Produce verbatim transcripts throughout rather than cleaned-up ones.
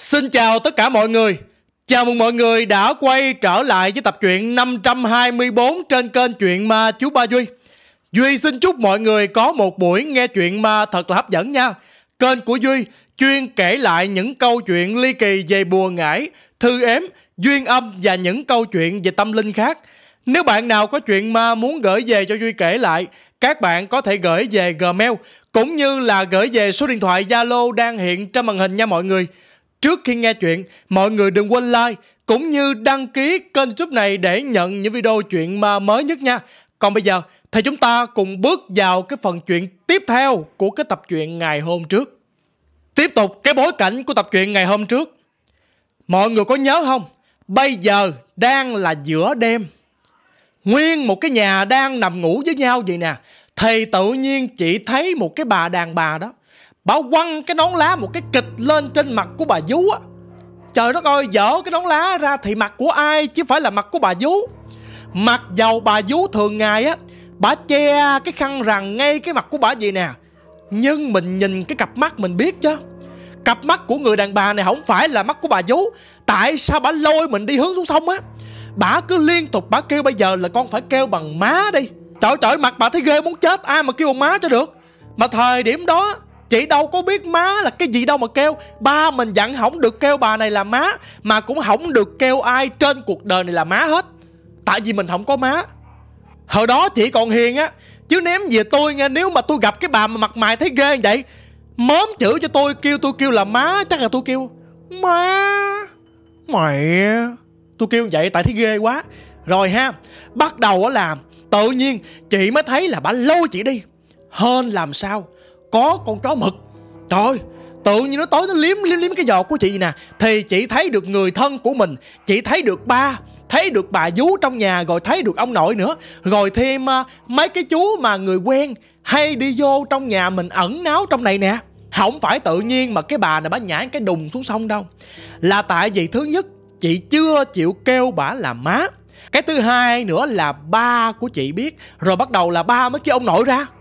Xin chào tất cả mọi người. Chào mừng mọi người đã quay trở lại với tập truyện năm trăm hai mươi bốn trên kênh Chuyện Ma Chú Ba Duy. Duy xin chúc mọi người có một buổi nghe chuyện ma thật là hấp dẫn nha. Kênh của Duy chuyên kể lại những câu chuyện ly kỳ về bùa ngải, thư ếm, duyên âm và những câu chuyện về tâm linh khác. Nếu bạn nào có chuyện ma muốn gửi về cho Duy kể lại, các bạn có thể gửi về Gmail cũng như là gửi về số điện thoại Zalo đang hiện trên màn hình nha mọi người. Trước khi nghe chuyện, mọi người đừng quên like cũng như đăng ký kênh YouTube này để nhận những video chuyện ma mới nhất nha. Còn bây giờ thì chúng ta cùng bước vào cái phần chuyện tiếp theo của cái tập truyện ngày hôm trước. Tiếp tục cái bối cảnh của tập truyện ngày hôm trước. Mọi người có nhớ không? Bây giờ đang là giữa đêm. Nguyên một cái nhà đang nằm ngủ với nhau vậy nè. Thì tự nhiên chị thấy một cái bà đàn bà đó, bà quăng cái nón lá một cái kịch lên trên mặt của bà vú á. Trời đất ơi, dở cái nón lá ra thì mặt của ai chứ phải là mặt của bà vú. Mặc dầu bà vú thường ngày á, bà che cái khăn rằn ngay cái mặt của bà vậy nè, nhưng mình nhìn cái cặp mắt mình biết chứ, cặp mắt của người đàn bà này không phải là mắt của bà vú. Tại sao bà lôi mình đi hướng xuống sông á? Bà cứ liên tục bà kêu bây giờ là con phải kêu bằng má đi. Trời trời, mặt bà thấy ghê muốn chết, ai mà kêu bằng má cho được. Mà thời điểm đó chị đâu có biết má là cái gì đâu mà kêu. Ba mình dặn không được kêu bà này là má, mà cũng không được kêu ai trên cuộc đời này là má hết, tại vì mình không có má. Hồi đó chị còn hiền á, chứ ném về tôi nghe, nếu mà tôi gặp cái bà mà mặt mày thấy ghê vậy, mớm chữ cho tôi kêu tôi kêu là má, chắc là tôi kêu má mẹ. Tôi kêu vậy tại thấy ghê quá. Rồi ha, bắt đầu á làm tự nhiên chị mới thấy là bà lôi chị đi. Hên làm sao có con chó mực. Trời ơi, tự nhiên nó tới nó liếm liếm liếm cái giò của chị nè. Thì chị thấy được người thân của mình, chị thấy được ba, thấy được bà vú trong nhà, rồi thấy được ông nội nữa, rồi thêm uh, mấy cái chú mà người quen hay đi vô trong nhà mình ẩn náu trong này nè. Không phải tự nhiên mà cái bà này bà nhảy cái đùng xuống sông đâu, là tại vì thứ nhất chị chưa chịu kêu bả là má. Cái thứ hai nữa là ba của chị biết, rồi bắt đầu là ba mới kêu ông nội ra.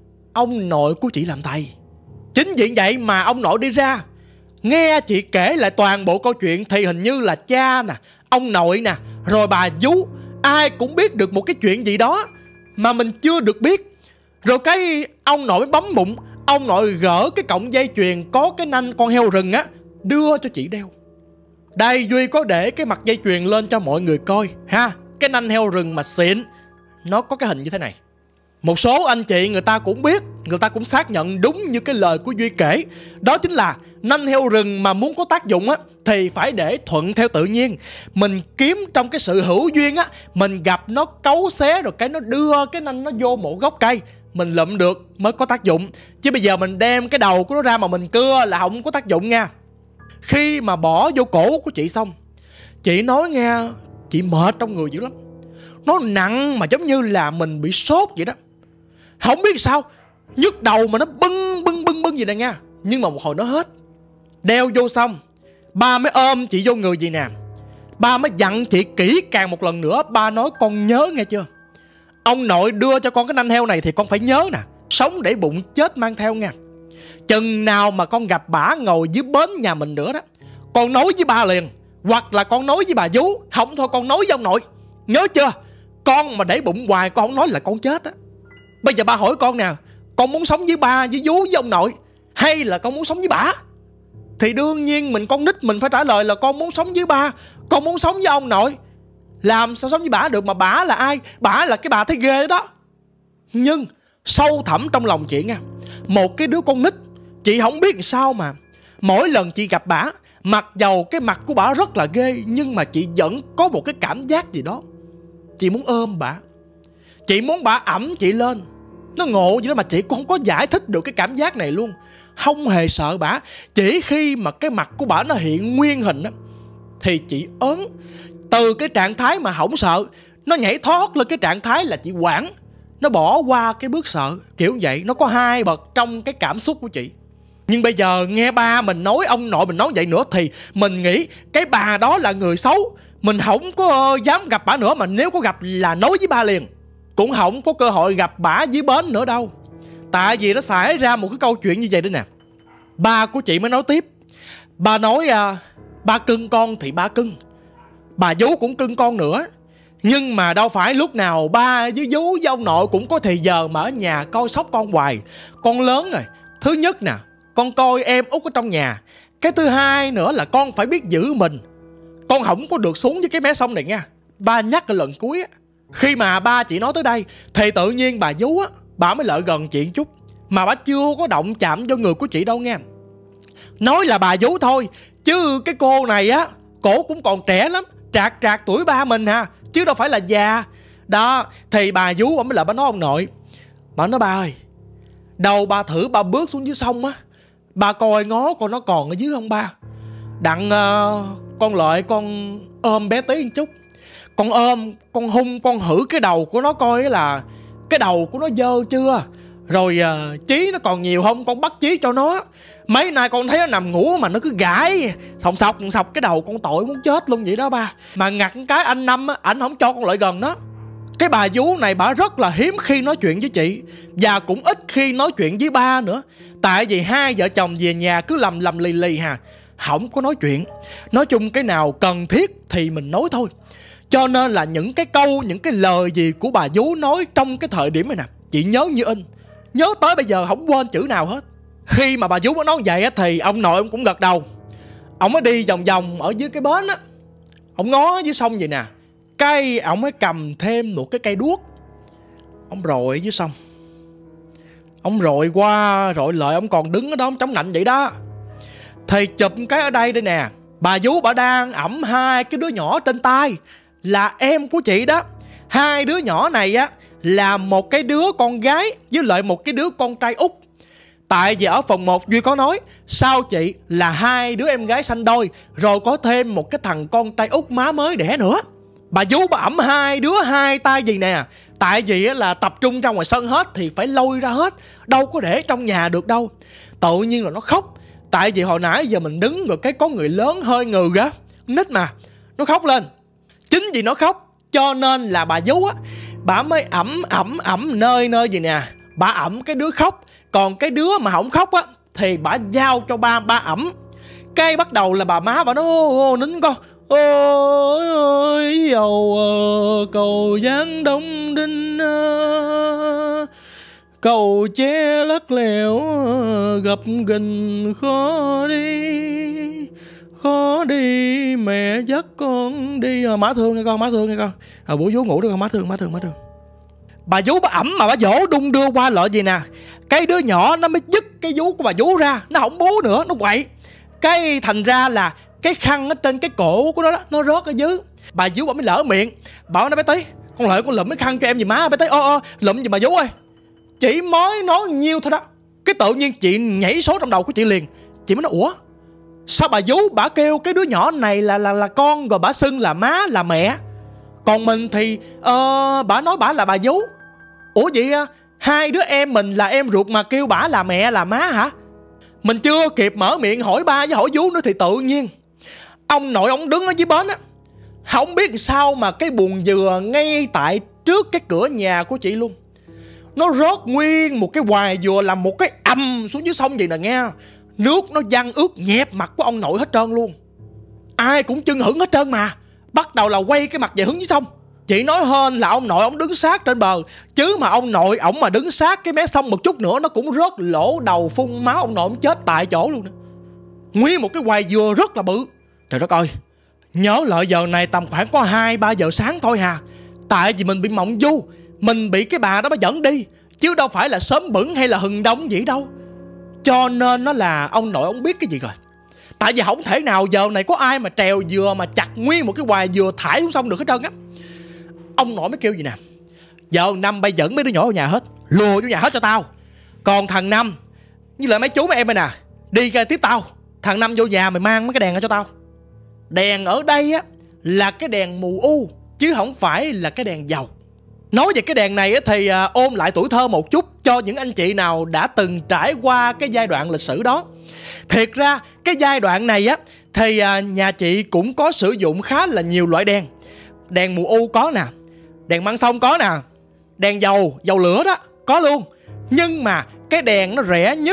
Ông nội của chị làm thầy. Chính vì vậy mà ông nội đi ra. Nghe chị kể lại toàn bộ câu chuyện thì hình như là cha nè, ông nội nè, rồi bà vú, ai cũng biết được một cái chuyện gì đó mà mình chưa được biết. Rồi cái ông nội bấm bụng, ông nội gỡ cái cọng dây chuyền có cái nanh con heo rừng á, đưa cho chị đeo. Đây, Duy có để cái mặt dây chuyền lên cho mọi người coi ha. Cái nanh heo rừng mà xịn, nó có cái hình như thế này. Một số anh chị người ta cũng biết, người ta cũng xác nhận đúng như cái lời của Duy kể. Đó chính là nanh heo rừng mà muốn có tác dụng á thì phải để thuận theo tự nhiên. Mình kiếm trong cái sự hữu duyên á, mình gặp nó cấu xé rồi cái nó đưa cái nanh nó vô một gốc cây, mình lụm được mới có tác dụng. Chứ bây giờ mình đem cái đầu của nó ra mà mình cưa là không có tác dụng nha. Khi mà bỏ vô cổ của chị xong, chị nói nghe, chị mệt trong người dữ lắm. Nó nặng mà giống như là mình bị sốt vậy đó. Không biết sao, nhức đầu mà nó bưng bưng bưng bưng gì nè nha. Nhưng mà một hồi nó hết. Đeo vô xong, ba mới ôm chị vô người gì nè. Ba mới dặn chị kỹ càng một lần nữa. Ba nói con nhớ nghe chưa, ông nội đưa cho con cái nanh heo này thì con phải nhớ nè, sống để bụng chết mang theo nha. Chừng nào mà con gặp bả ngồi dưới bến nhà mình nữa đó, con nói với ba liền, hoặc là con nói với bà vú. Không thôi con nói với ông nội, nhớ chưa? Con mà để bụng hoài con không nói là con chết á. Bây giờ ba hỏi con nè, con muốn sống với ba, với vú, với ông nội, hay là con muốn sống với bả? Thì đương nhiên mình con nít mình phải trả lời là con muốn sống với ba, con muốn sống với ông nội. Làm sao sống với bả được, mà bả là ai? Bả là cái bà thấy ghê đó. Nhưng sâu thẳm trong lòng chị nha, một cái đứa con nít, chị không biết sao mà mỗi lần chị gặp bả, mặc dầu cái mặt của bả rất là ghê, nhưng mà chị vẫn có một cái cảm giác gì đó. Chị muốn ôm bả, chị muốn bả ẵm chị lên. Nó ngộ vậy đó mà chị cũng không có giải thích được cái cảm giác này luôn. Không hề sợ bả. Chỉ khi mà cái mặt của bả nó hiện nguyên hình á, thì chị ớn. Từ cái trạng thái mà không sợ, nó nhảy thoát lên cái trạng thái là chị hoảng. Nó bỏ qua cái bước sợ. Kiểu vậy, nó có hai bậc trong cái cảm xúc của chị. Nhưng bây giờ nghe ba mình nói, ông nội mình nói vậy nữa, thì mình nghĩ cái bà đó là người xấu. Mình không có uh, dám gặp bả nữa. Mà nếu có gặp là nói với ba liền. Cũng không có cơ hội gặp bả dưới bến nữa đâu. Tại vì nó xảy ra một cái câu chuyện như vậy đó nè. Ba của chị mới nói tiếp. Ba nói uh, Ba cưng con thì ba cưng, bà vú cũng cưng con nữa. Nhưng mà đâu phải lúc nào ba với vú với ông nội cũng có thì giờ mà ở nhà coi sóc con hoài. Con lớn rồi, thứ nhất nè, con coi em út ở trong nhà. Cái thứ hai nữa là con phải biết giữ mình. Con không có được xuống với cái mé sông này nha. Ba nhắc cái lần cuối á, khi mà ba chị nói tới đây thì tự nhiên bà vú á, bà mới lại gần chuyện chút. Mà bà chưa có động chạm vô người của chị đâu nha. Nói là bà vú thôi, chứ cái cô này á, cổ cũng còn trẻ lắm, trạc trạc tuổi ba mình ha, chứ đâu phải là già. Đó, thì bà vú bà mới lại bà nói ông nội. Bà nói ba ơi, đầu ba thử ba bước xuống dưới sông á, ba coi ngó con nó còn ở dưới không ba. Đặng uh, con Lợi con ôm bé tí một chút. Con ôm, con hung, con hử cái đầu của nó coi là cái đầu của nó dơ chưa, rồi uh, chí nó còn nhiều không, con bắt chí cho nó. Mấy nay con thấy nó nằm ngủ mà nó cứ gãi sòng sọc sọc cái đầu, con tội muốn chết luôn vậy đó ba. Mà ngặt cái anh Năm á, ảnh không cho con lại gần nó. Cái bà vú này bà rất là hiếm khi nói chuyện với chị, và cũng ít khi nói chuyện với ba nữa. Tại vì hai vợ chồng về nhà cứ lầm lầm lì lì hà, không có nói chuyện. Nói chung cái nào cần thiết thì mình nói thôi. Cho nên là những cái câu, những cái lời gì của bà vú nói trong cái thời điểm này nè, chị nhớ như in, nhớ tới bây giờ không quên chữ nào hết. Khi mà bà vú nói vậy á, thì ông nội ông cũng gật đầu. Ông mới đi vòng vòng ở dưới cái bến á, ông ngó dưới sông vậy nè. Cái ông mới cầm thêm một cái cây đuốc, ông rọi dưới sông. Ông rọi qua rọi lại, ông còn đứng ở đó ông chống nạnh vậy đó. Thì chụp cái ở đây đây nè, bà vú bà đang ẵm hai cái đứa nhỏ trên tay, là em của chị đó. Hai đứa nhỏ này á là một cái đứa con gái với lại một cái đứa con trai út. Tại vì ở phần một Duy có nói sao chị là hai đứa em gái sanh đôi, rồi có thêm một cái thằng con trai út má mới đẻ nữa. Bà vú bà ẵm hai đứa hai tay gì nè. Tại vì là tập trung ra ngoài sân hết thì phải lôi ra hết, đâu có để trong nhà được đâu. Tự nhiên là nó khóc. Tại vì hồi nãy giờ mình đứng rồi cái có người lớn hơi ngừ á, nít mà, nó khóc lên. Chính vì nó khóc cho nên là bà vú á, bà mới ẩm ẩm ẩm nơi nơi gì nè. Bà ẩm cái đứa khóc, còn cái đứa mà không khóc á thì bà giao cho ba ba ẩm. Cái bắt đầu là bà má bà nói ô, nín con. Ôi ôi dầu cầu giáng đông đinh, cầu che lắc lẻo gặp gình khó đi, khó đi mẹ dắt con đi. À, má thương nghe con, má thương nghe con. À, buổi vú ngủ được không má thương, má thương, má thương. Bà vú bà ẩm mà bà dỗ đung đưa qua lợi gì nè. Cái đứa nhỏ nó mới dứt cái vú của bà vú ra, nó không bú nữa, nó quậy. Cái thành ra là cái khăn ở trên cái cổ của nó đó, nó rớt ở dưới. Bà vú bà mới lỡ miệng, bảo nó bé tí, con Lợi con lụm cái khăn cho em gì má. Bé tí ơ ơ lụm gì bà vú ơi. Chỉ mới nói nhiêu thôi đó, cái tự nhiên chị nhảy số trong đầu của chị liền. Chị mới nói ủa sao bà vú bà kêu cái đứa nhỏ này là là là con, rồi bà xưng là má là mẹ, còn mình thì uh, bà nói bà là bà vú. Ủa vậy à, hai đứa em mình là em ruột mà kêu bà là mẹ là má hả? Mình chưa kịp mở miệng hỏi ba với hỏi vú nữa thì tự nhiên ông nội ông đứng ở dưới bến á, không biết sao mà cái buồng dừa ngay tại trước cái cửa nhà của chị luôn, nó rớt nguyên một cái hoài dừa làm một cái ầm xuống dưới sông vậy nè nghe. Nước nó văng ướt nhẹp mặt của ông nội hết trơn luôn. Ai cũng chưng hửng hết trơn mà. Bắt đầu là quay cái mặt về hướng dưới sông. Chị nói hên là ông nội ông đứng sát trên bờ, chứ mà ông nội ổng mà đứng sát cái mé sông một chút nữa nó cũng rớt lỗ đầu phun máu, ông nội ông chết tại chỗ luôn đó. Nguyên một cái hoài dừa rất là bự. Trời đất ơi, nhớ lại giờ này tầm khoảng có hai ba giờ sáng thôi hà. Tại vì mình bị mộng du, mình bị cái bà đó bà dẫn đi, chứ đâu phải là sớm bửng hay là hừng đông gì đâu. Cho nên nó là ông nội ông biết cái gì rồi. Tại vì không thể nào giờ này có ai mà trèo dừa mà chặt nguyên một cái hoài dừa thải xuống sông được hết trơn á. Ông nội mới kêu gì nè, giờ Năm bay dẫn mấy đứa nhỏ vào nhà hết, lùa vô nhà hết cho tao. Còn thằng Năm như là mấy chú mấy em đây nè, đi ra tiếp tao. Thằng Năm vô nhà mày mang mấy cái đèn ra cho tao. Đèn ở đây á là cái đèn mù u, chứ không phải là cái đèn dầu. Nói về cái đèn này á thì à, ôm lại tuổi thơ một chút cho những anh chị nào đã từng trải qua cái giai đoạn lịch sử đó. Thiệt ra cái giai đoạn này á thì à, nhà chị cũng có sử dụng khá là nhiều loại đèn. Đèn mù u có nè, đèn măng sông có nè, đèn dầu, dầu lửa đó có luôn. Nhưng mà cái đèn nó rẻ nhất,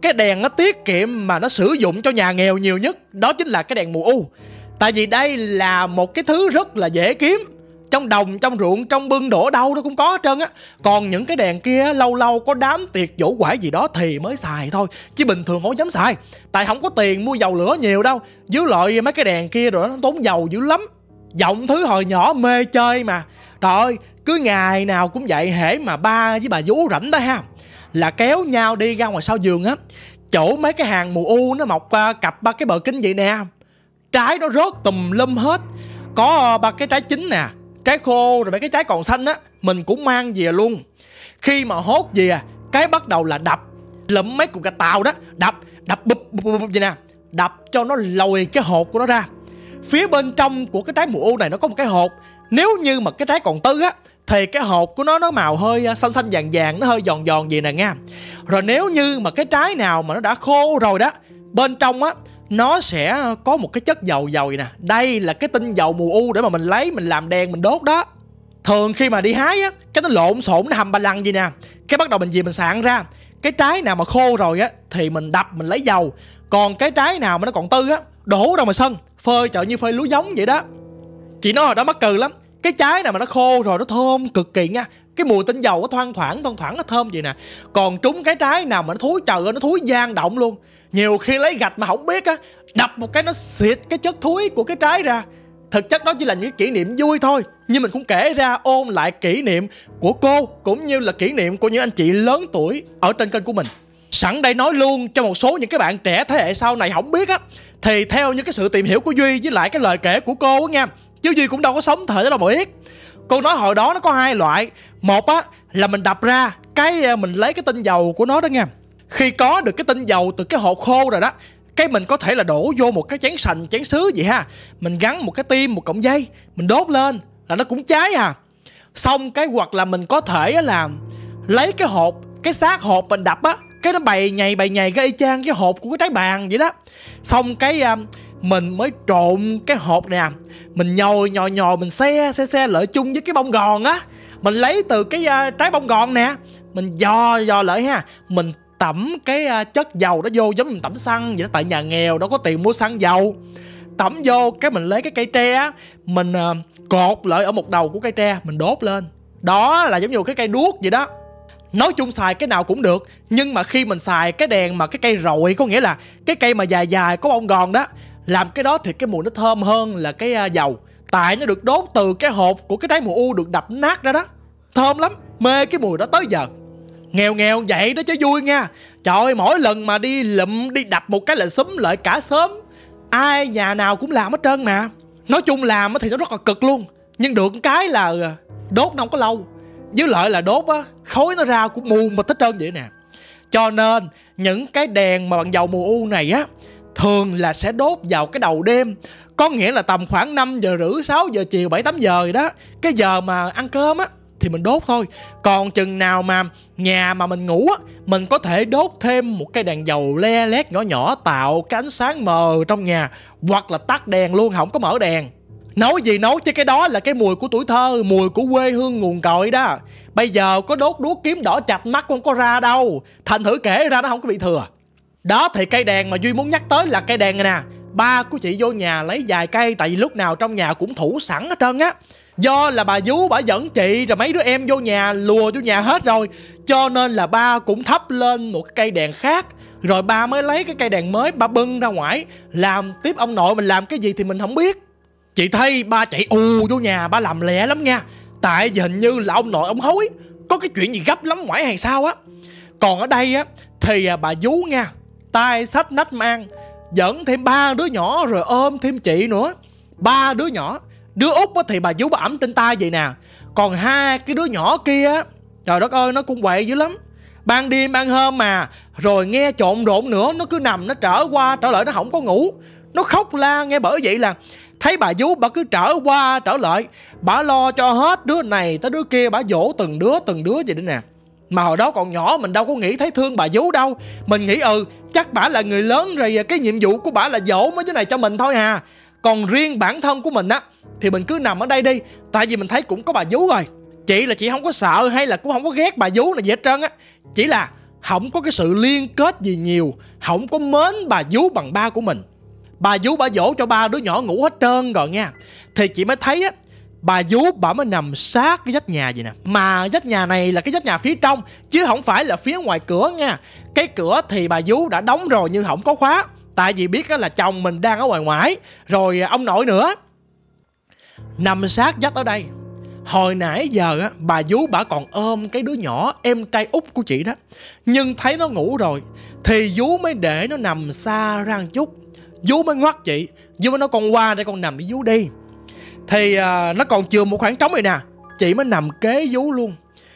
cái đèn nó tiết kiệm mà nó sử dụng cho nhà nghèo nhiều nhất đó chính là cái đèn mùa u. Tại vì đây là một cái thứ rất là dễ kiếm, trong đồng, trong ruộng, trong bưng đổ đâu nó cũng có hết trơn á. Còn những cái đèn kia lâu lâu có đám tiệc dỗ quải gì đó thì mới xài thôi, chứ bình thường không dám xài. Tại không có tiền mua dầu lửa nhiều đâu. Với loại mấy cái đèn kia rồi nó tốn dầu dữ lắm. Giọng thứ hồi nhỏ mê chơi mà. Trời ơi, cứ ngày nào cũng vậy, hễ mà ba với bà vú rảnh đó ha, là kéo nhau đi ra ngoài sau vườn á, chỗ mấy cái hàng mùa u nó mọc uh, cặp ba cái bờ kính vậy nè. Trái nó rớt tùm lum hết. Có uh, ba cái trái chín nè, trái khô, rồi mấy cái trái còn xanh á, mình cũng mang về luôn. Khi mà hốt về, cái bắt đầu là đập, lụm mấy cục gạch tàu đó, đập, đập bụp bụp bụp vậy nè, đập cho nó lồi cái hột của nó ra. Phía bên trong của cái trái mùa u này nó có một cái hột. Nếu như mà cái trái còn tư á, thì cái hột của nó nó màu hơi xanh xanh vàng vàng, nó hơi giòn giòn gì nè nha. Rồi nếu như mà cái trái nào mà nó đã khô rồi đó, bên trong á nó sẽ có một cái chất dầu dầu vậy nè. Đây là cái tinh dầu mùa u để mà mình lấy mình làm đèn mình đốt đó. Thường khi mà đi hái á, cái nó lộn xộn nó hầm ba lăng gì nè, cái bắt đầu mình về mình sạn ra. Cái trái nào mà khô rồi á thì mình đập mình lấy dầu. Còn cái trái nào mà nó còn tư á, đổ ra ngoài sân phơi, chợ như phơi lúa giống vậy đó. Chị nói hồi đó mắc cười lắm. Cái trái nào mà nó khô rồi nó thơm cực kỳ nha. Cái mùi tinh dầu nó thoang thoảng thoang thoảng nó thơm vậy nè. Còn trúng cái trái nào mà nó thúi, trời ơi nó thúi gian động luôn. Nhiều khi lấy gạch mà không biết á, đập một cái nó xịt cái chất thúi của cái trái ra. Thực chất đó chỉ là những kỷ niệm vui thôi, nhưng mình cũng kể ra ôn lại kỷ niệm của cô, cũng như là kỷ niệm của những anh chị lớn tuổi ở trên kênh của mình. Sẵn đây nói luôn cho một số những cái bạn trẻ thế hệ sau này không biết á, thì theo những cái sự tìm hiểu của Duy với lại cái lời kể của cô á nha, chứ Duy cũng đâu có sống thời đó đâu mà biết. Cô nói hồi đó nó có hai loại. Một á là mình đập ra cái mình lấy cái tinh dầu của nó đó nha. Khi có được cái tinh dầu từ cái hột khô rồi đó, cái mình có thể là đổ vô một cái chén sành, chén sứ vậy ha. Mình gắn một cái tim, một cọng dây, mình đốt lên là nó cũng cháy à. Xong cái hoặc là mình có thể là lấy cái hột, cái xác hột mình đập á, cái nó bày nhầy bày nhầy cái y chang cái hột của cái trái bàn vậy đó. Xong cái mình mới trộn cái hột nè, mình nhồi nhồi nhồi, mình xe xe xe lợi chung với cái bông gòn á. Mình lấy từ cái uh, trái bông gòn nè, mình dò dò lại ha. Mình tẩm cái uh, chất dầu đó vô giống mình tẩm xăng vậy đó. Tại nhà nghèo đâu có tiền mua xăng dầu. Tẩm vô cái mình lấy cái cây tre á, mình uh, cột lại ở một đầu của cây tre, mình đốt lên. Đó là giống như cái cây đuốc vậy đó. Nói chung xài cái nào cũng được, nhưng mà khi mình xài cái đèn mà cái cây rọi, có nghĩa là cái cây mà dài dài có bông gòn đó, làm cái đó thì cái mùi nó thơm hơn là cái uh, dầu. Tại nó được đốt từ cái hột của cái trái mùa u được đập nát ra đó. Thơm lắm, mê cái mùi đó tới giờ. Nghèo nghèo vậy đó chứ vui nha. Trời ơi, mỗi lần mà đi lụm đi đập một cái là xúm lại cả xóm. Ai nhà nào cũng làm hết trơn mà. Nói chung làm thì nó rất là cực luôn, nhưng được cái là đốt nó không có lâu. Với lại là đốt á, khói nó ra cũng mù mà hết trơn vậy nè. Cho nên những cái đèn mà bằng dầu mùa u này á, thường là sẽ đốt vào cái đầu đêm. Có nghĩa là tầm khoảng năm giờ rưỡi, sáu giờ chiều, bảy tám giờ rồi đó. Cái giờ mà ăn cơm á thì mình đốt thôi. Còn chừng nào mà nhà mà mình ngủ á, mình có thể đốt thêm một cái đèn dầu le lét nhỏ nhỏ, tạo cái ánh sáng mờ trong nhà. Hoặc là tắt đèn luôn, không có mở đèn. Nói gì nói chứ cái đó là cái mùi của tuổi thơ, mùi của quê hương nguồn cội đó. Bây giờ có đốt đuốc kiếm đỏ chặt mắt không có ra đâu. Thành thử kể ra nó không có bị thừa. Đó thì cây đèn mà Duy muốn nhắc tới là cây đèn này nè. Ba của chị vô nhà lấy vài cây, tại vì lúc nào trong nhà cũng thủ sẵn hết trơn á. Do là bà vú bà dẫn chị rồi mấy đứa em vô nhà, lùa vô nhà hết rồi, cho nên là ba cũng thắp lên một cái cây đèn khác. Rồi ba mới lấy cái cây đèn mới, ba bưng ra ngoài làm tiếp. Ông nội mình làm cái gì thì mình không biết. Chị thấy ba chạy ù vô nhà, ba làm lẹ lắm nha. Tại vì hình như là ông nội ông hối có cái chuyện gì gấp lắm ngoài hàng sau á. Còn ở đây á thì bà vú nha, tay xách nách mang, dẫn thêm ba đứa nhỏ rồi ôm thêm chị nữa. Ba đứa nhỏ, đứa út thì bà vú bà ẵm trên tay vậy nè. Còn hai cái đứa nhỏ kia á, trời đất ơi, nó cũng quậy dữ lắm. Ban đêm ban hôm mà, rồi nghe trộn rộn nữa, nó cứ nằm nó trở qua trở lại, nó không có ngủ. Nó khóc la nghe, bởi vậy là thấy bà vú bà cứ trở qua trở lại, bà lo cho hết đứa này tới đứa kia, bà dỗ từng đứa từng đứa vậy đó nè. Mà hồi đó còn nhỏ mình đâu có nghĩ thấy thương bà vú đâu. Mình nghĩ ừ chắc bả là người lớn rồi, cái nhiệm vụ của bả là dỗ mấy đứa này cho mình thôi hà. Còn riêng bản thân của mình á thì mình cứ nằm ở đây đi, tại vì mình thấy cũng có bà vú rồi. Chị là chị không có sợ hay là cũng không có ghét bà vú này gì hết trơn á. Chỉ là không có cái sự liên kết gì nhiều, không có mến bà vú bằng ba của mình. Bà vú bà dỗ cho ba đứa nhỏ ngủ hết trơn rồi nha. Thì chị mới thấy á, bà vú bà mới nằm sát cái vách nhà vậy nè. Mà vách nhà này là cái vách nhà phía trong, chứ không phải là phía ngoài cửa nha. Cái cửa thì bà vú đã đóng rồi nhưng không có khóa, tại vì biết là chồng mình đang ở ngoài ngoại, rồi ông nội nữa. Nằm sát vách ở đây. Hồi nãy giờ á, bà vú bà còn ôm cái đứa nhỏ em trai út của chị đó. Nhưng thấy nó ngủ rồi thì vú mới để nó nằm xa ra một chút. Vú mới ngoắt chị, vú mới nói con qua đây con nằm với vú đi. Thì à, nó còn chừa một khoảng trống này nè, chị mới nằm kế vú luôn.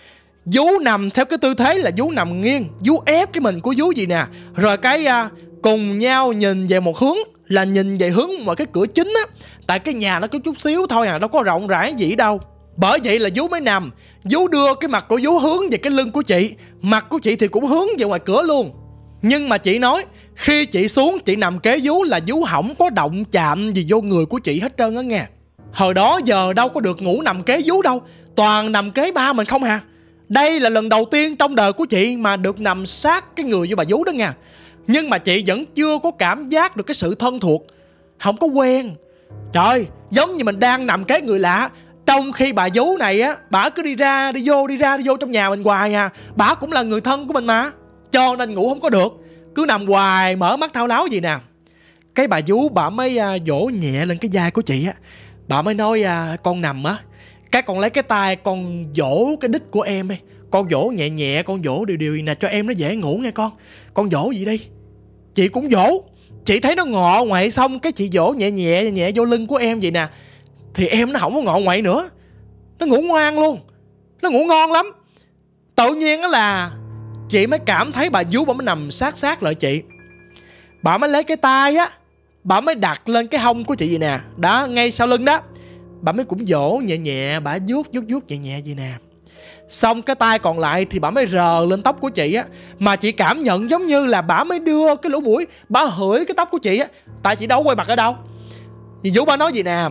Vú nằm theo cái tư thế là vú nằm nghiêng, vú ép cái mình của vú gì nè. Rồi cái à, cùng nhau nhìn về một hướng, là nhìn về hướng ngoài cái cửa chính á. Tại cái nhà nó có chút xíu thôi à, đâu có rộng rãi gì đâu. Bởi vậy là vú mới nằm, vú đưa cái mặt của vú hướng về cái lưng của chị, mặt của chị thì cũng hướng về ngoài cửa luôn. Nhưng mà chị nói khi chị xuống chị nằm kế vú là vú không có động chạm gì vô người của chị hết trơn á nghe. Hồi đó giờ đâu có được ngủ nằm kế vú đâu, toàn nằm kế ba mình không hà. Đây là lần đầu tiên trong đời của chị mà được nằm sát cái người với bà vú đó nha. Nhưng mà chị vẫn chưa có cảm giác được cái sự thân thuộc, không có quen. Trời, giống như mình đang nằm kế người lạ. Trong khi bà vú này á, bả cứ đi ra đi vô đi ra đi vô trong nhà mình hoài à. Bả cũng là người thân của mình mà, cho nên ngủ không có được, cứ nằm hoài mở mắt thao láo gì nè. Cái bà vú bả mới à, vỗ nhẹ lên cái vai của chị á. Bà mới nói à, con nằm á, cái con lấy cái tay con vỗ cái đít của em đi. Con vỗ nhẹ nhẹ, con vỗ điều điều nè cho em nó dễ ngủ nghe con. Con vỗ gì đi. Chị cũng vỗ. Chị thấy nó ngọ ngoại xong cái chị vỗ nhẹ nhẹ nhẹ vô lưng của em vậy nè. Thì em nó không có ngọ ngoại nữa, nó ngủ ngoan luôn, nó ngủ ngon lắm. Tự nhiên đó là chị mới cảm thấy bà vú bà mới nằm sát sát lại chị. Bà mới lấy cái tay á, bà mới đặt lên cái hông của chị vậy nè. Đó, ngay sau lưng đó. Bà mới cũng vỗ nhẹ nhẹ, bà vuốt vuốt vuốt nhẹ nhẹ vậy nè. Xong cái tay còn lại thì bà mới rờ lên tóc của chị á. Mà chị cảm nhận giống như là bà mới đưa cái lỗ mũi, bà hửi cái tóc của chị á. Tại chị đâu quay mặt ở đâu. Dì vú bà nói gì nè,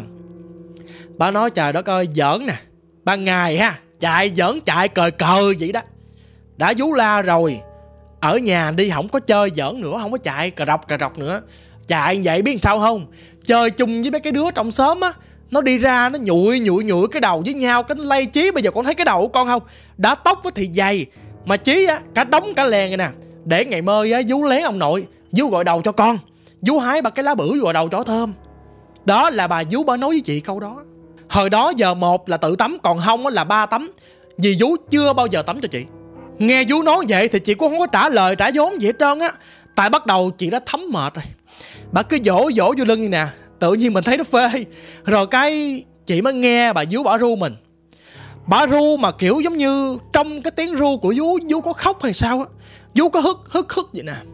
bà nói trời đất ơi giỡn nè, ban ngày ha chạy giỡn chạy cờ cờ vậy đó. Đã vú la rồi, ở nhà đi không có chơi giỡn nữa, không có chạy cà rọc cà rọc nữa. Chạy vậy biết sao không, chơi chung với mấy cái đứa trong xóm á, nó đi ra nó nhụi nhụi nhụi cái đầu với nhau, cái nó lay Chí. Bây giờ con thấy cái đầu của con không, đã tóc thì dày mà Chí á cả đống cả lèn rồi nè. Để ngày mơ á vú lén ông nội, vú gội đầu cho con, vú hái ba cái lá bưởi gội đầu cho thơm. Đó là bà vú bà nói với chị câu đó. Hồi đó giờ một là tự tắm, còn không là ba tắm. Vì vú chưa bao giờ tắm cho chị. Nghe vú nói vậy thì chị cũng không có trả lời trả vốn gì hết trơn á. Tại bắt đầu chị đã thấm mệt rồi. Bà cứ vỗ vỗ vô lưng như nè, tự nhiên mình thấy nó phê. Rồi cái chị mới nghe bà vú bà ru mình. Bà ru mà kiểu giống như trong cái tiếng ru của vú, vú có khóc hay sao á. Vú có hức hức hức vậy nè.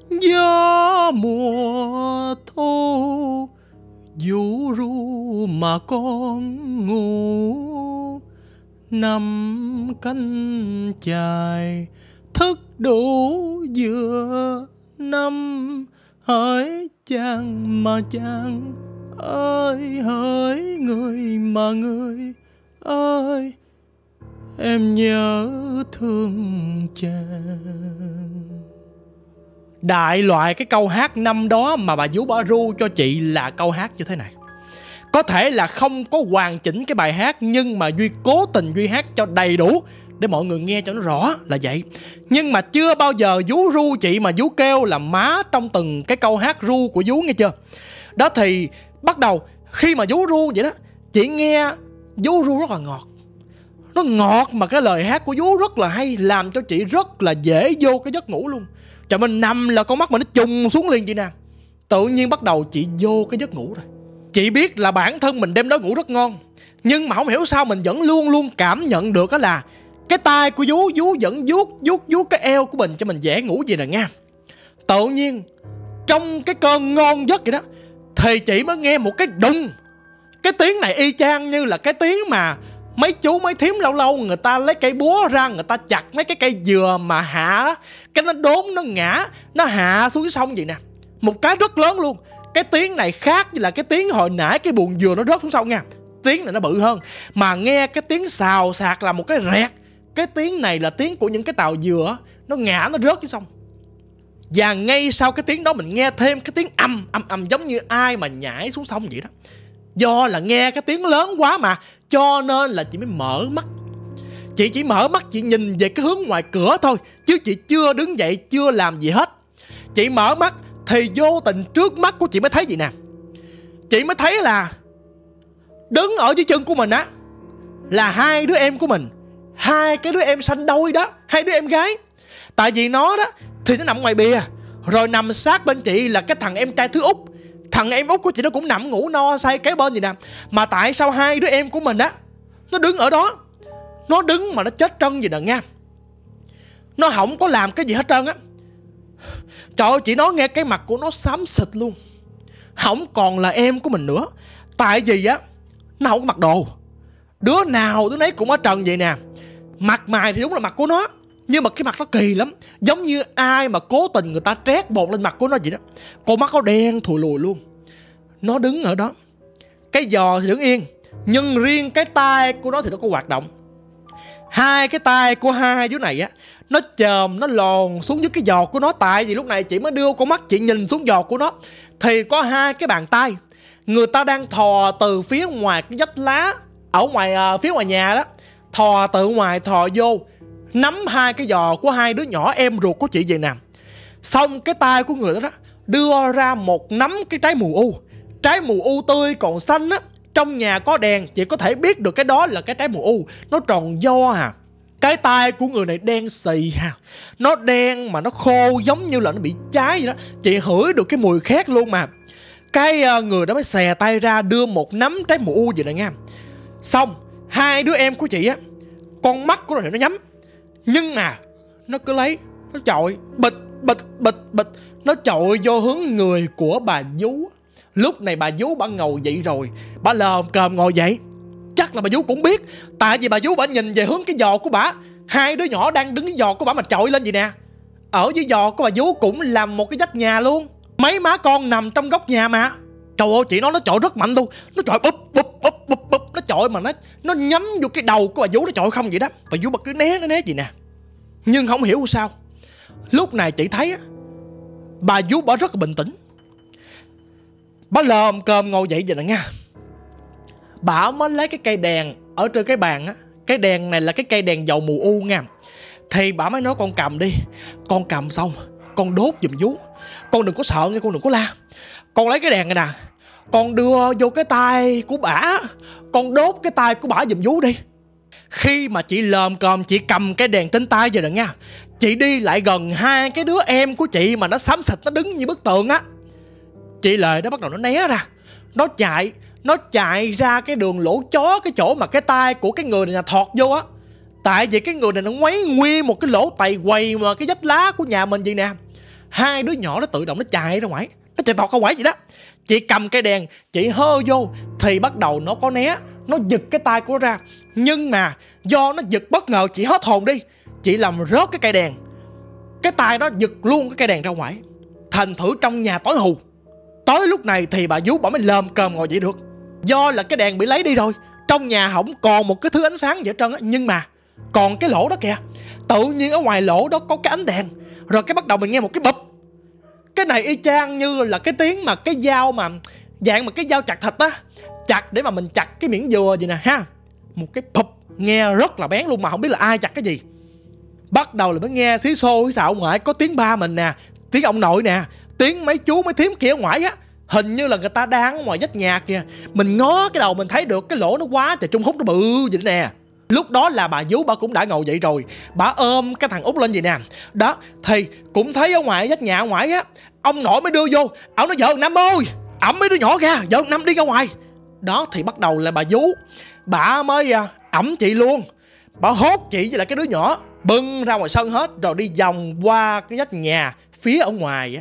Gió mùa thu vú ru mà con ngủ, nằm canh chài thức đủ vừa năm. Hỡi chàng mà chàng ơi, hỡi người mà người ơi, em nhớ thương chàng. Đại loại cái câu hát năm đó mà bà vú bà ru cho chị là câu hát như thế này. Có thể là không có hoàn chỉnh cái bài hát, nhưng mà Duy cố tình Duy hát cho đầy đủ để mọi người nghe cho nó rõ là vậy. Nhưng mà chưa bao giờ vú ru chị mà vú kêu là má trong từng cái câu hát ru của vú, nghe chưa. Đó thì bắt đầu khi mà vú ru vậy đó, chị nghe vú ru rất là ngọt. Nó ngọt mà cái lời hát của vú rất là hay, làm cho chị rất là dễ vô cái giấc ngủ luôn. Trời, mình nằm là con mắt mình nó trùng xuống liền chị nè. Tự nhiên bắt đầu chị vô cái giấc ngủ rồi. Chị biết là bản thân mình đêm đó ngủ rất ngon, nhưng mà không hiểu sao mình vẫn luôn luôn cảm nhận được đó là cái tay của vú, vú vẫn vuốt vuốt vuốt cái eo của mình cho mình dễ ngủ gì nè nha. Tự nhiên trong cái cơn ngon giấc vậy đó thì chị mới nghe một cái đùng. Cái tiếng này y chang như là cái tiếng mà mấy chú mấy thím lâu lâu người ta lấy cây búa ra, người ta chặt mấy cái cây dừa mà hạ, cái nó đốn nó ngã, nó hạ xuống sông vậy nè. Một cái rất lớn luôn. Cái tiếng này khác với là cái tiếng hồi nãy cái buồn dừa nó rớt xuống sông nha. Tiếng này nó bự hơn. Mà nghe cái tiếng xào xạc là một cái rẹt, Cái tiếng này là tiếng của những cái tàu dừa nó ngã, nó rớt dưới sông. Và ngay sau cái tiếng đó mình nghe thêm cái tiếng ầm ầm ầm giống như ai mà nhảy xuống sông vậy đó. Do là nghe cái tiếng lớn quá mà, cho nên là chị mới mở mắt. Chị chỉ mở mắt, chị nhìn về cái hướng ngoài cửa thôi, chứ chị chưa đứng dậy, chưa làm gì hết. Chị mở mắt thì vô tình trước mắt của chị mới thấy gì nè. Chị mới thấy là đứng ở dưới chân của mình á là hai đứa em của mình. Hai cái đứa em sanh đôi đó, hai đứa em gái. Tại vì nó đó thì nó nằm ngoài bìa, rồi nằm sát bên chị là cái thằng em trai thứ út. Thằng em út của chị nó cũng nằm ngủ no say kế bên gì nè. Mà tại sao hai đứa em của mình á nó đứng ở đó? Nó đứng mà nó chết trân gì nè nha. Nó không có làm cái gì hết trơn á. Trời ơi, chị nói nghe cái mặt của nó xám xịt luôn. Không còn là em của mình nữa. Tại vì á nó không có mặc đồ. Đứa nào đứa nấy cũng ở trần vậy nè. Mặt mày thì đúng là mặt của nó, nhưng mà cái mặt nó kỳ lắm, giống như ai mà cố tình người ta trét bột lên mặt của nó vậy đó. Con mắt nó đen thùi lùi luôn. Nó đứng ở đó, cái giò thì đứng yên, nhưng riêng cái tay của nó thì nó có hoạt động. Hai cái tay của hai đứa này á, nó chồm, nó lòn xuống dưới cái giò của nó. Tại vì lúc này chị mới đưa con mắt chị nhìn xuống giò của nó, thì có hai cái bàn tay người ta đang thò từ phía ngoài cái vách lá ở ngoài uh, phía ngoài nhà đó, thò từ ngoài thò vô, nắm hai cái giò của hai đứa nhỏ em ruột của chị vậy nè. Xong cái tay của người đó, đó đưa ra một nắm cái trái mù u. Trái mù u tươi còn xanh á. Trong nhà có đèn, chị có thể biết được cái đó là cái trái mù u. Nó tròn vo à. Cái tay của người này đen xì ha. Nó đen mà nó khô giống như là nó bị cháy vậy đó. Chị hửi được cái mùi khét luôn mà. Cái uh, người đó mới xè tay ra đưa một nắm trái mù u vậy nè nha. Xong hai đứa em của chị á, con mắt của nó thì nó nhắm, nhưng mà nó cứ lấy, nó chọi bịch bịch bịch bịch, nó chọi vô hướng người của bà vú. Lúc này bà vú bà ngồi dậy rồi, bà lờm cờm ngồi dậy. Chắc là bà vú cũng biết, tại vì bà vú bà nhìn về hướng cái giò của bà. Hai đứa nhỏ đang đứng dưới giò của bà mà chọi lên vậy nè. Ở dưới giò của bà vú cũng làm một cái vách nhà luôn. Mấy má con nằm trong góc nhà mà. Trời ơi, chị nói nó chọi rất mạnh luôn. Nó chọi bụp bụp bụp bụp bụp. Nó chọi mà nó nó nhắm vô cái đầu của bà vú, nó chọi không vậy đó. Bà vú bà cứ né nó né gì nè. Nhưng không hiểu sao lúc này chị thấy á, bà vú bà rất là bình tĩnh. Bà lờm cơm ngồi dậy vậy nè nha. Bà mới lấy cái cây đèn ở trên cái bàn á. Cái đèn này là cái cây đèn dầu mù u nha. Thì bà mới nói con cầm đi. Con cầm xong con đốt giùm vú. Con đừng có sợ nghe, con đừng có la. Con lấy cái đèn này nè, con đưa vô cái tay của bả, con đốt cái tay của bả giùm vú đi. Khi mà chị lờm còm chị cầm cái đèn trên tay vậy nè nha, chị đi lại gần hai cái đứa em của chị mà nó xám xịt, nó đứng như bức tượng á. Chị Lệ nó bắt đầu nó né ra. Nó chạy, nó chạy ra cái đường lỗ chó, cái chỗ mà cái tay của cái người này là thọt vô á. Tại vì cái người này nó ngoáy nguyên một cái lỗ tày quầy mà cái vách lá của nhà mình vậy nè. Hai đứa nhỏ nó tự động nó chạy ra ngoài, nó chạy tọt ra ngoài vậy đó. Chị cầm cây đèn, chị hơ vô thì bắt đầu nó có né, nó giật cái tay của nó ra. Nhưng mà do nó giật bất ngờ, chị hết hồn đi, chị làm rớt cái cây đèn. Cái tay nó giật luôn cái cây đèn ra ngoài. Thành thử trong nhà tối hù. Tới lúc này thì bà vú bà mới lờm cơm ngồi dậy được. Do là cái đèn bị lấy đi rồi, trong nhà không còn một cái thứ ánh sáng gì hết trơn á. Nhưng mà còn cái lỗ đó kìa. Tự nhiên ở ngoài lỗ đó có cái ánh đèn. Rồi cái bắt đầu mình nghe một cái bụp. Cái này y chang như là cái tiếng mà cái dao mà dạng mà cái dao chặt thịt á, chặt để mà mình chặt cái miếng dừa vậy nè ha. Một cái bụp nghe rất là bén luôn, mà không biết là ai chặt cái gì. Bắt đầu là mới nghe xí xô xí xạo ngoài có tiếng ba mình nè, tiếng ông nội nè, tiếng mấy chú mấy thím kia ở ngoài á. Hình như là người ta đang ở ngoài vách nhà kìa. Mình ngó cái đầu mình thấy được cái lỗ nó quá trời trung hút nó bự vậy nè. Lúc đó là bà vú bà cũng đã ngồi dậy rồi. Bà ôm cái thằng út lên vậy nè. Đó thì cũng thấy ở ngoài vách nhà ở ngoài á, ông nội mới đưa vô. Ông nói vợ Năm ơi, ẵm mấy đứa nhỏ ra, vợ Năm đi ra ngoài. Đó thì bắt đầu là bà vú bà mới ẵm chị luôn. Bà hốt chị với lại cái đứa nhỏ bưng ra ngoài sân hết. Rồi đi vòng qua cái vách nhà phía ở ngoài á.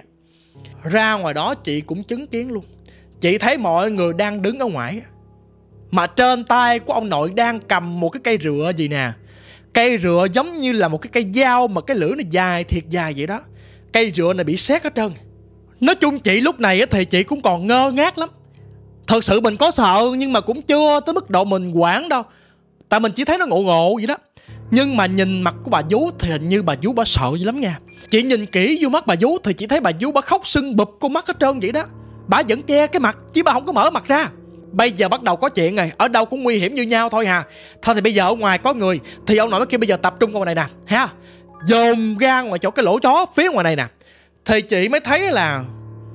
Ra ngoài đó chị cũng chứng kiến luôn. Chị thấy mọi người đang đứng ở ngoài á, mà trên tay của ông nội đang cầm một cái cây rựa gì nè. Cây rựa giống như là một cái cây dao mà cái lưỡi nó dài thiệt dài vậy đó. Cây rựa này bị sét hết trơn. Nói chung chị lúc này thì chị cũng còn ngơ ngác lắm. Thật sự mình có sợ nhưng mà cũng chưa tới mức độ mình quản đâu. Tại mình chỉ thấy nó ngộ ngộ vậy đó. Nhưng mà nhìn mặt của bà vú thì hình như bà vú bà sợ dữ lắm nha. Chị nhìn kỹ vô mắt bà vú thì chị thấy bà vú bà khóc sưng bụp con mắt hết trơn vậy đó. Bà vẫn che cái mặt chứ bà không có mở mặt ra. Bây giờ bắt đầu có chuyện rồi, ở đâu cũng nguy hiểm như nhau thôi hà. Thôi thì bây giờ ở ngoài có người thì ông nội mới kêu bây giờ tập trung ngoài này nè ha, dồn ra ngoài chỗ cái lỗ chó phía ngoài này nè. Thì chị mới thấy là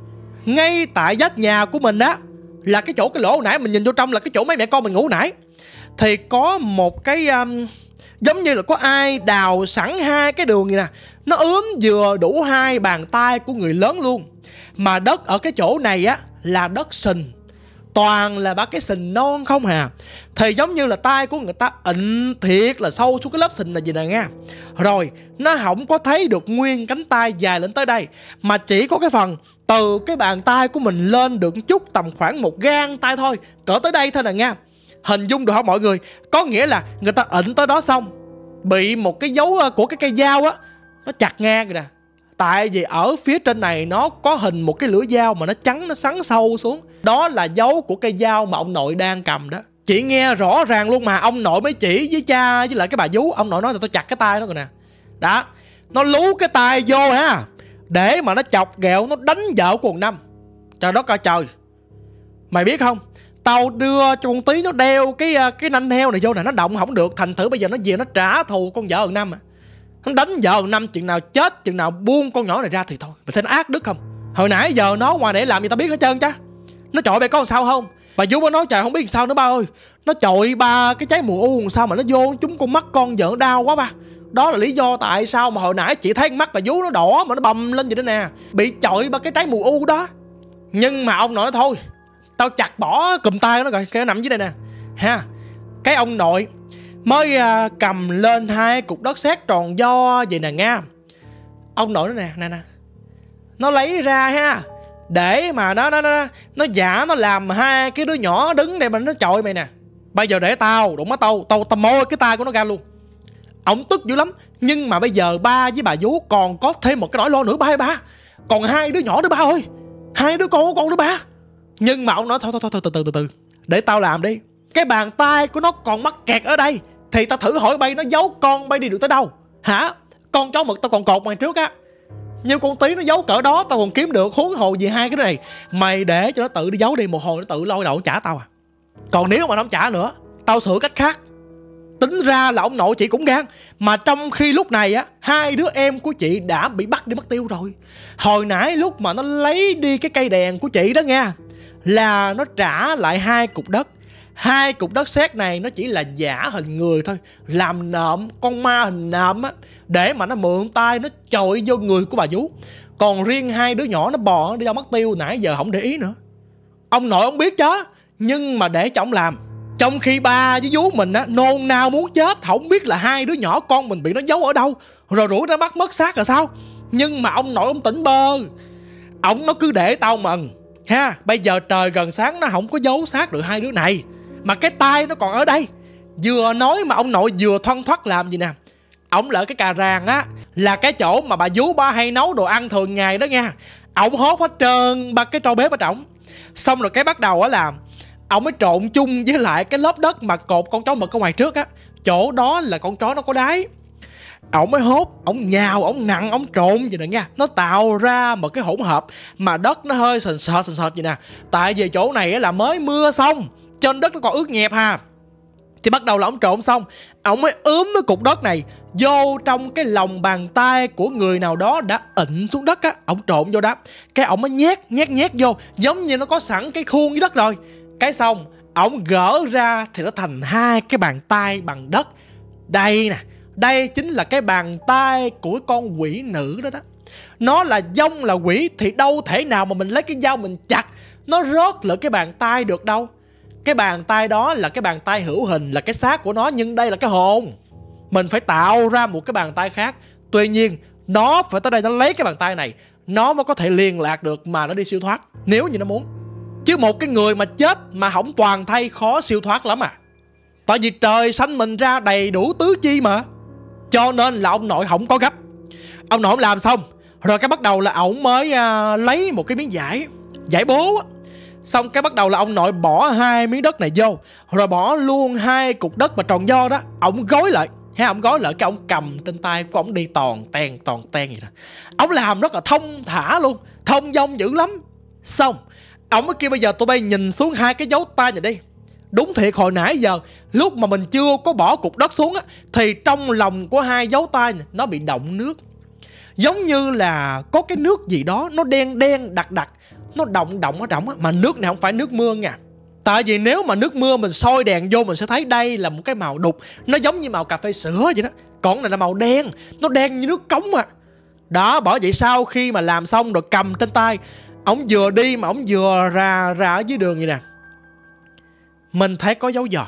ngay tại vách nhà của mình á, là cái chỗ cái lỗ hồi nãy mình nhìn vô trong là cái chỗ mấy mẹ con mình ngủ nãy, thì có một cái um, giống như là có ai đào sẵn hai cái đường vậy nè, nó ướm vừa đủ hai bàn tay của người lớn luôn. Mà đất ở cái chỗ này á là đất sình, toàn là ba cái sình non không hà. Thì giống như là tay của người ta ịnh thiệt là sâu xuống cái lớp sình này gì nè nha. Rồi nó không có thấy được nguyên cánh tay dài lên tới đây, mà chỉ có cái phần từ cái bàn tay của mình lên được chút, tầm khoảng một gang tay thôi, cỡ tới đây thôi nè nha. Hình dung được không mọi người? Có nghĩa là người ta ịnh tới đó xong bị một cái dấu của cái cây dao á, nó chặt ngang rồi nè. Tại vì ở phía trên này nó có hình một cái lưỡi dao mà nó trắng, nó sắn sâu xuống. Đó là dấu của cây dao mà ông nội đang cầm đó. Chị nghe rõ ràng luôn mà ông nội mới chỉ với cha với lại cái bà vú. Ông nội nói là tôi chặt cái tay nó rồi nè. Đó, nó lú cái tay vô ha, để mà nó chọc ghẹo, nó đánh vợ của thằng Năm. Trời đất ơi trời. Mày biết không, tao đưa cho con Tí nó đeo cái cái nanh heo này vô nè, nó động không được. Thành thử bây giờ nó về nó trả thù con vợ thằng Năm à. Nó đánh vợ thằng Năm, chừng nào chết, chừng nào buông con nhỏ này ra thì thôi. Mày thấy nó ác đức không? Hồi nãy giờ nó ngoài để làm gì tao biết hết trơn chứ. Nó chọi bà con sao không? Bà vú nó nói trời không biết sao nữa ba ơi. Nó chọi ba cái trái mùi u sao mà nó vô trúng con mắt con vợ đau quá ba. Đó là lý do tại sao mà hồi nãy chị thấy mắt bà vú nó đỏ mà nó bầm lên vậy đó nè. Bị chọi ba cái trái mùi u đó. Nhưng mà ông nội thôi, tao chặt bỏ cùm tay nó rồi, cái nó nằm dưới đây nè ha. Cái ông nội mới à, cầm lên hai cục đất sét tròn do vậy nè nha. Ông nội nó nè nè nè, nó lấy ra ha, để mà nó nó nó nó giả nó làm hai cái đứa nhỏ đứng đây mà nó chọi mày nè. Bây giờ để tao đụng mắt tao tao tao môi cái tay của nó ra luôn. Ông tức dữ lắm. Nhưng mà bây giờ ba với bà vú còn có thêm một cái nỗi lo nữa ba ơi ba. Còn hai đứa nhỏ đứa ba ơi, hai đứa con của con đứa ba. Nhưng mà ông nói thôi thôi thôi từ từ từ từ để tao làm đi. Cái bàn tay của nó còn mắc kẹt ở đây, thì tao thử hỏi bay nó giấu con bay đi được tới đâu hả? Con chó mực tao còn cột mày trước á, như con Tí nó giấu cỡ đó tao còn kiếm được, huống hồ gì hai cái này. Mày để cho nó tự đi giấu đi, một hồi nó tự lôi đầu trả tao à. Còn nếu mà nó không trả nữa, tao sửa cách khác. Tính ra là ông nội chị cũng gan. Mà trong khi lúc này á, hai đứa em của chị đã bị bắt đi mất tiêu rồi. Hồi nãy lúc mà nó lấy đi cái cây đèn của chị đó nha, là nó trả lại hai cục đất. Hai cục đất sét này nó chỉ là giả hình người thôi, làm nộm, con ma hình nộm á, để mà nó mượn tay nó chọi vô người của bà vú. Còn riêng hai đứa nhỏ nó bò đi đâu mất tiêu nãy giờ không để ý nữa. Ông nội ông biết chứ, nhưng mà để cho ông làm. Trong khi ba với vú mình á nôn nao muốn chết, không biết là hai đứa nhỏ con mình bị nó giấu ở đâu, rồi rủi ra bắt mất xác rồi sao. Nhưng mà ông nội ông tỉnh bơ, ông nó cứ để tao mần ha. Bây giờ trời gần sáng nó không có giấu xác được hai đứa này, mà cái tay nó còn ở đây. Vừa nói mà ông nội vừa thoăn thoắt làm gì nè. Ông lỡ cái cà ràng á, là cái chỗ mà bà vú ba hay nấu đồ ăn thường ngày đó nha. Ông hốt hết trơn ba cái trâu bếp ở trỏng. Xong rồi cái bắt đầu á làm ông mới trộn chung với lại cái lớp đất mà cột con chó mực ở ngoài trước á. Chỗ đó là con chó nó có đáy. Ông mới hốt, ông nhào, ông nặng, ông trộn vậy nè nha. Nó tạo ra một cái hỗn hợp mà đất nó hơi sền sệt sền sệt vậy nè. Tại vì chỗ này là mới mưa xong, trên đất nó còn ướt nhẹp ha. Thì bắt đầu là ông trộn xong, ông mới ướm cái cục đất này vô trong cái lòng bàn tay của người nào đó đã ịnh xuống đất á. Ông trộn vô đó, cái ông mới nhét nhét nhét vô, giống như nó có sẵn cái khuôn dưới đất rồi. Cái xong ông gỡ ra thì nó thành hai cái bàn tay bằng đất. Đây nè, đây chính là cái bàn tay của con quỷ nữ đó đó. Nó là dông là quỷ thì đâu thể nào mà mình lấy cái dao mình chặt nó rớt lại cái bàn tay được đâu. Cái bàn tay đó là cái bàn tay hữu hình, là cái xác của nó, nhưng đây là cái hồn. Mình phải tạo ra một cái bàn tay khác. Tuy nhiên nó phải tới đây nó lấy cái bàn tay này, nó mới có thể liên lạc được mà nó đi siêu thoát, nếu như nó muốn. Chứ một cái người mà chết mà không toàn thây khó siêu thoát lắm à. Tại vì trời sanh mình ra đầy đủ tứ chi mà. Cho nên là ông nội không có gấp. Ông nội làm xong rồi cái bắt đầu là ổng mới uh, lấy một cái miếng vải, vải bố á. Xong cái bắt đầu là ông nội bỏ hai miếng đất này vô, rồi bỏ luôn hai cục đất mà tròn do đó, ổng gói lại ha, ông gói lại cái ông cầm trên tay của ông đi toàn ten toàn ten vậy nè. Ông làm rất là thông thả luôn, thông dong dữ lắm. Xong ông mới kêu bây giờ tụi bay nhìn xuống hai cái dấu tay này đi. Đúng thiệt, hồi nãy giờ lúc mà mình chưa có bỏ cục đất xuống á, thì trong lòng của hai dấu tay này, nó bị đọng nước. Giống như là có cái nước gì đó nó đen đen đặc đặc, nó động động ở trong á. Mà nước này không phải nước mưa nha. Tại vì nếu mà nước mưa mình soi đèn vô, mình sẽ thấy đây là một cái màu đục, nó giống như màu cà phê sữa vậy đó. Còn này là màu đen, nó đen như nước cống à. Đó, bởi vậy sau khi mà làm xong rồi cầm trên tay, ổng vừa đi mà ổng vừa ra ra ở dưới đường vậy nè, mình thấy có dấu giò.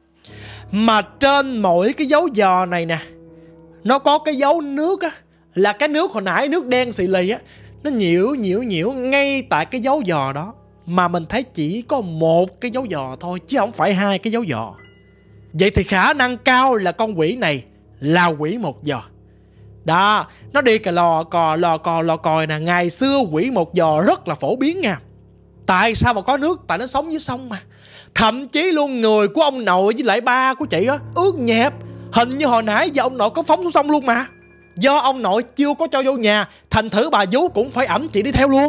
Mà trên mỗi cái dấu giò này nè, nó có cái dấu nước á, là cái nước hồi nãy nước đen xì lì á, nó nhiễu nhiễu nhiễu ngay tại cái dấu giò đó. Mà mình thấy chỉ có một cái dấu giò thôi, chứ không phải hai cái dấu giò. Vậy thì khả năng cao là con quỷ này là quỷ một giò. Đó, nó đi cà lò cò lò cò lò còi nè. Ngày xưa quỷ một giò rất là phổ biến nha. Tại sao mà có nước? Tại nó sống dưới sông mà. Thậm chí luôn người của ông nội với lại ba của chị á ướt nhẹp. Hình như hồi nãy giờ ông nội có phóng xuống sông luôn mà. Do ông nội chưa có cho vô nhà, thành thử bà vú cũng phải ẵm chị đi theo luôn.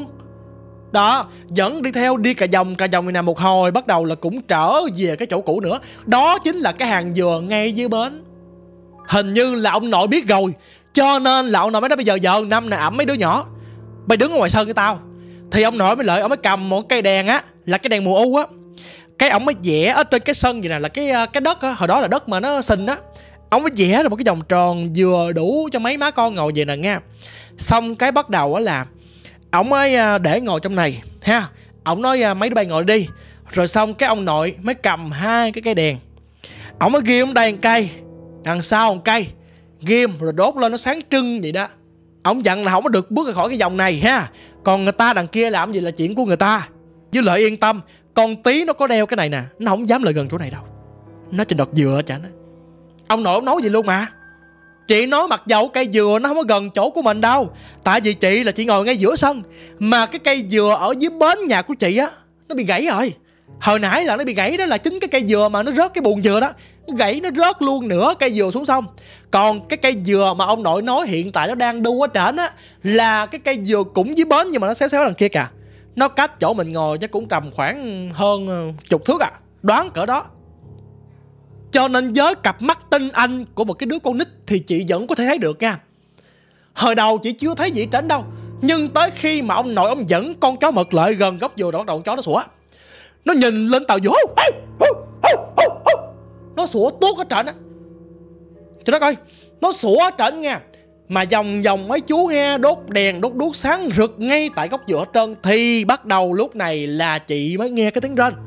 Đó, vẫn đi theo, đi cà vòng cà vòng này nè. Một hồi bắt đầu là cũng trở về cái chỗ cũ nữa. Đó chính là cái hàng dừa ngay dưới bến. Hình như là ông nội biết rồi, cho nên là ông nội mới nói bây giờ giờ năm này ẵm mấy đứa nhỏ, mày đứng ở ngoài sân với tao. Thì ông nội mới lợi, ông mới cầm một cây đèn á, là cái đèn mùa u á. Cái ông mới vẽ ở trên cái sân vậy nè, là cái cái đất á, hồi đó là đất mà nó xình á. Ông mới vẽ ra một cái vòng tròn vừa đủ cho mấy má con ngồi về nè nha. Xong cái bắt đầu á là ông mới để ngồi trong này ha. Ông nói mấy đứa bay ngồi đi. Rồi xong cái ông nội mới cầm hai cái cây đèn, ông mới ghim đây một cây, đằng sau một cây, ghim rồi đốt lên nó sáng trưng vậy đó. Ông dặn là không có được bước ra khỏi cái vòng này ha. Còn người ta đằng kia làm gì là chuyện của người ta. Với lợi yên tâm, con tí nó có đeo cái này nè, nó không dám lại gần chỗ này đâu. Nó trên đọt dừa chả nó. Ông nội ông nói gì luôn mà. Chị nói mặc dầu cây dừa nó không có gần chỗ của mình đâu. Tại vì chị là chị ngồi ngay giữa sân, mà cái cây dừa ở dưới bến nhà của chị á, nó bị gãy rồi. Hồi nãy là nó bị gãy đó là chính cái cây dừa mà nó rớt cái buồng dừa đó. Nó gãy, nó rớt luôn nửa cây dừa xuống sông. Còn cái cây dừa mà ông nội nói hiện tại nó đang đu ở trển á, là cái cây dừa cũng dưới bến nhưng mà nó xéo xéo đằng kia kìa. Nó cách chỗ mình ngồi chắc cũng tầm khoảng hơn chục thước à, đoán cỡ đó. Cho nên với cặp mắt tinh anh của một cái đứa con nít thì chị vẫn có thể thấy được nha. Hồi đầu chị chưa thấy gì trển đâu, nhưng tới khi mà ông nội ông dẫn con chó mực lại gần gốc dừa đó, đầu con chó nó sủa. Nó nhìn lên tàu dừa, nó sủa tuốt ở trển á. Cho nó coi, nó sủa ở trển nha. Mà vòng vòng mấy chú nghe đốt đèn đốt đuốc sáng rực ngay tại gốc dừa hết trơn. Thì bắt đầu lúc này là chị mới nghe cái tiếng rên.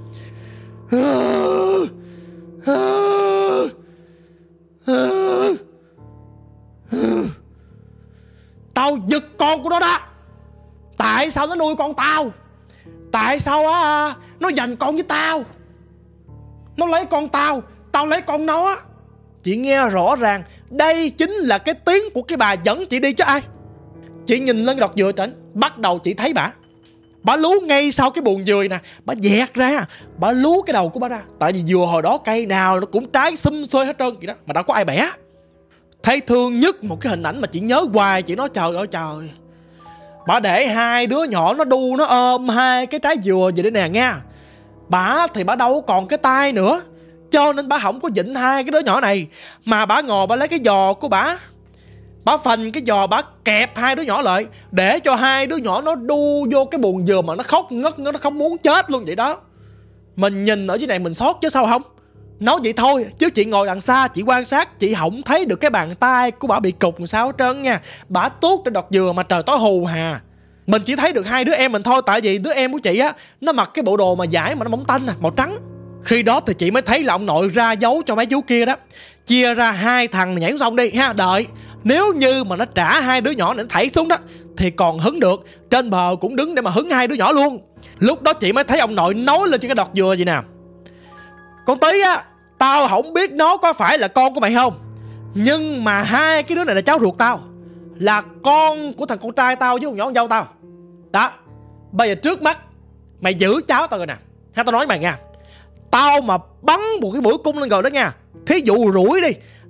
Tao giật con của nó đó. Tại sao nó nuôi con tao? Tại sao á nó giành con với tao? Nó lấy con tao, tao lấy con nó. Chị nghe rõ ràng, đây chính là cái tiếng của cái bà dẫn chị đi chứ ai. Chị nhìn lên đọt dừa trển, bắt đầu chị thấy bả Bà lú ngay sau cái buồng dừa nè. Bà dẹt ra, bà lú cái đầu của bà ra. Tại vì dừa hồi đó cây nào nó cũng trái xum xuê hết trơn vậy đó, mà đâu có ai bẻ. Thấy thương nhất một cái hình ảnh mà chị nhớ hoài. Chị nói trời ơi trời, bà để hai đứa nhỏ nó đu nó ôm hai cái trái dừa vậy đấy nè nha. Bà thì bà đâu còn cái tay nữa, cho nên bà không có vịnh hai cái đứa nhỏ này. Mà bà ngồi bà lấy cái giò của bà, bà phành cái giò, bà kẹp hai đứa nhỏ lại, để cho hai đứa nhỏ nó đu vô cái buồng dừa mà nó khóc ngất, nó không muốn chết luôn vậy đó. Mình nhìn ở dưới này mình xót chứ sao không. Nói vậy thôi, chứ chị ngồi đằng xa chị quan sát, chị không thấy được cái bàn tay của bà bị cục làm sao hết trơn nha. Bà tuốt trên đọt dừa mà trời tối hù hà. Mình chỉ thấy được hai đứa em mình thôi. Tại vì đứa em của chị á, nó mặc cái bộ đồ mà vải mà nó mỏng tanh à, màu trắng. Khi đó thì chị mới thấy là ông nội ra dấu cho mấy chú kia đó, chia ra hai thằng nhảy xuống sông đi ha. Đợi, nếu như mà nó trả hai đứa nhỏ để nó thảy xuống đó thì còn hứng được. Trên bờ cũng đứng để mà hứng hai đứa nhỏ luôn. Lúc đó chị mới thấy ông nội nói lên trên cái đọt dừa vậy nè: con Tí á, tao không biết nó có phải là con của mày không, nhưng mà hai cái đứa này là cháu ruột tao, là con của thằng con trai tao với con nhỏ con dâu tao. Đó, bây giờ trước mắt mày giữ cháu tao rồi nè. Ha, tao nói mày nha, tao mà bắn một cái mũi cung lên rồi đó nha, thí dụ rủi đi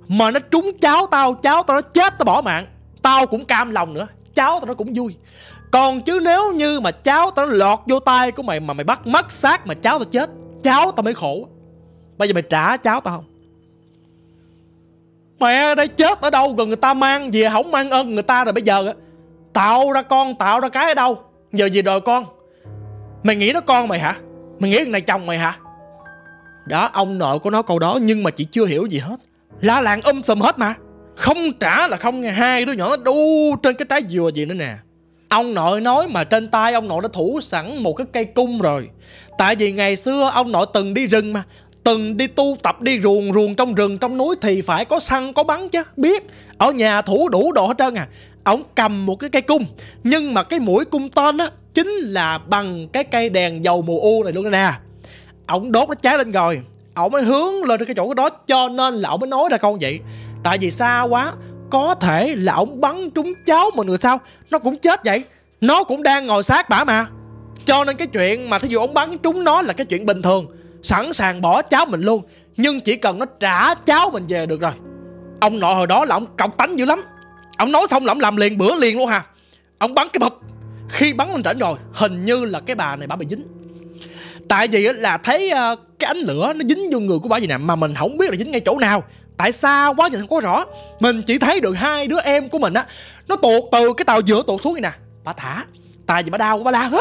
mà nó trúng cháu tao, cháu tao nó chết tao bỏ mạng, tao cũng cam lòng nữa, cháu tao nó cũng vui. Còn chứ nếu như mà cháu tao nó lọt vô tay của mày mà mày bắt mất xác mà cháu tao chết, cháu tao mới khổ. Bây giờ mày trả cháu tao không? Mẹ đây chết ở đâu gần người ta mang về, không mang ơn người ta rồi bây giờ tạo ra con tạo ra cái ở đâu, giờ gì đòi con? Mày nghĩ nó con mày hả? Mày nghĩ thằng này chồng mày hả? Đó, ông nội của nó câu đó, nhưng mà chị chưa hiểu gì hết. La làng um sùm hết mà. Không trả là không nghe. Hai đứa nhỏ nó đu trên cái trái dừa gì nữa nè. Ông nội nói mà trên tay ông nội đã thủ sẵn một cái cây cung rồi. Tại vì ngày xưa ông nội từng đi rừng mà, từng đi tu tập đi ruồng ruồng trong rừng trong núi thì phải có săn có bắn chứ, biết. Ở nhà thủ đủ đồ hết trơn à. Ông cầm một cái cây cung, nhưng mà cái mũi cung tên á chính là bằng cái cây đèn dầu mùa u này luôn nè. Ông đốt nó cháy lên rồi, ông mới hướng lên cái chỗ đó, cho nên là ông mới nói ra câu vậy. Tại vì xa quá, có thể là ông bắn trúng cháu mình rồi sao nó cũng chết vậy. Nó cũng đang ngồi sát bả mà. Cho nên cái chuyện mà thí dụ ông bắn trúng nó là cái chuyện bình thường, sẵn sàng bỏ cháu mình luôn, nhưng chỉ cần nó trả cháu mình về được rồi. Ông nội hồi đó là ông cọc tánh dữ lắm. Ông nói xong là ông làm liền bữa liền luôn hà. Ông bắn cái bập. Khi bắn lên trển rồi, hình như là cái bà này bà bị dính. Tại vì là thấy uh, cái ánh lửa nó dính vô người của bà gì nè, mà mình không biết là dính ngay chỗ nào. Tại sao quá nhìn không có rõ. Mình chỉ thấy được hai đứa em của mình á, nó tuột từ cái tàu dừa tuột xuống này nè. Bà thả. Tại vì bà đau bà la.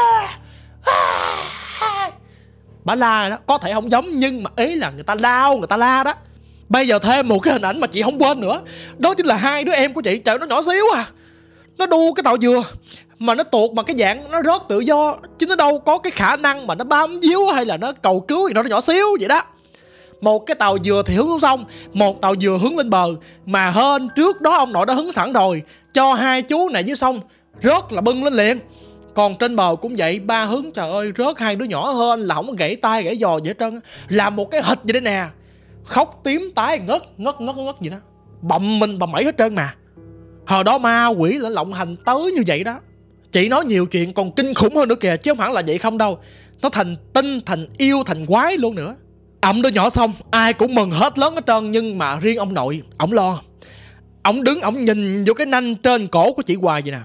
Bà la đó, có thể không giống, nhưng mà ý là người ta đau, người ta la đó. Bây giờ thêm một cái hình ảnh mà chị không quên nữa. Đó chính là hai đứa em của chị. Trời, nó nhỏ xíu à. Nó đu cái tàu dừa mà nó tuột bằng cái dạng nó rớt tự do, chứ nó đâu có cái khả năng mà nó bám víu hay là nó cầu cứu gì đó, nó nhỏ xíu vậy đó. Một cái tàu dừa thì hướng xuống sông, một tàu dừa hướng lên bờ. Mà hên trước đó ông nội đã hứng sẵn rồi, cho hai chú này dưới sông rớt là bưng lên liền. Còn trên bờ cũng vậy, ba hứng trời ơi rớt hai đứa nhỏ hên là không có gãy tay gãy giò gì hết trơn. Làm một cái hịch vậy đấy nè, khóc tím tái ngất ngất ngất ngất gì đó, bậm mình bầm mẩy hết trơn mà. Hồi đó ma quỷ là lộng hành tới như vậy đó. Chị nói nhiều chuyện còn kinh khủng hơn nữa kìa, chứ không hẳn là vậy không đâu. Nó thành tinh, thành yêu, thành quái luôn nữa. Ẩm đứa nhỏ xong, ai cũng mừng hết lớn hết trơn. Nhưng mà riêng ông nội, ổng lo. Ổng đứng, ổng nhìn vô cái nanh trên cổ của chị Hoài vậy nè.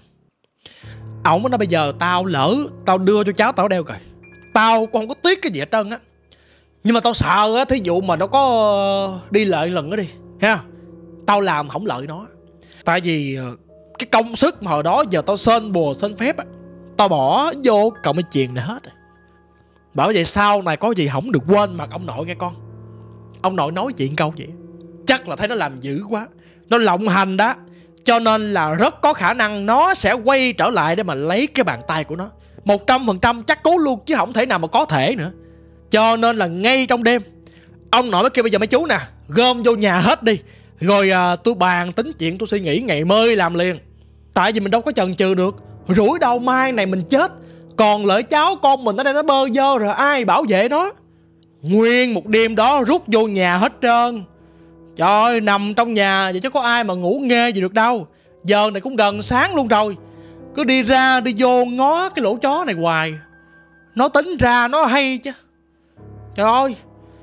Ổng nói bây giờ tao lỡ tao đưa cho cháu tao đeo rồi, tao còn không có tiếc cái gì hết trơn á. Nhưng mà tao sợ á, thí dụ mà nó có đi lợi lần đó đi ha, tao làm không lợi nó. Tại vì cái công sức mà hồi đó giờ tao sên bùa sên phép á, tao bỏ vô cộng cái chuyện này hết. Bởi vậy sau này có gì không được quên mặt ông nội nghe con. Ông nội nói chuyện câu vậy, chắc là thấy nó làm dữ quá, nó lộng hành đó, cho nên là rất có khả năng nó sẽ quay trở lại để mà lấy cái bàn tay của nó. Một trăm phần trăm chắc cố luôn, chứ không thể nào mà có thể nữa. Cho nên là ngay trong đêm, ông nội mới kêu bây giờ mấy chú nè, gom vô nhà hết đi, rồi à, tôi bàn tính chuyện, tôi suy nghĩ ngày mới làm liền. Tại vì mình đâu có chần chừ được, rủi đâu mai này mình chết, còn lỡ cháu con mình ở đây nó bơ vơ rồi ai bảo vệ nó. Nguyên một đêm đó rút vô nhà hết trơn. Trời ơi, nằm trong nhà vậy chứ có ai mà ngủ nghe gì được đâu. Giờ này cũng gần sáng luôn rồi, cứ đi ra đi vô ngó cái lỗ chó này hoài. Nó tính ra nó hay chứ. Trời ơi,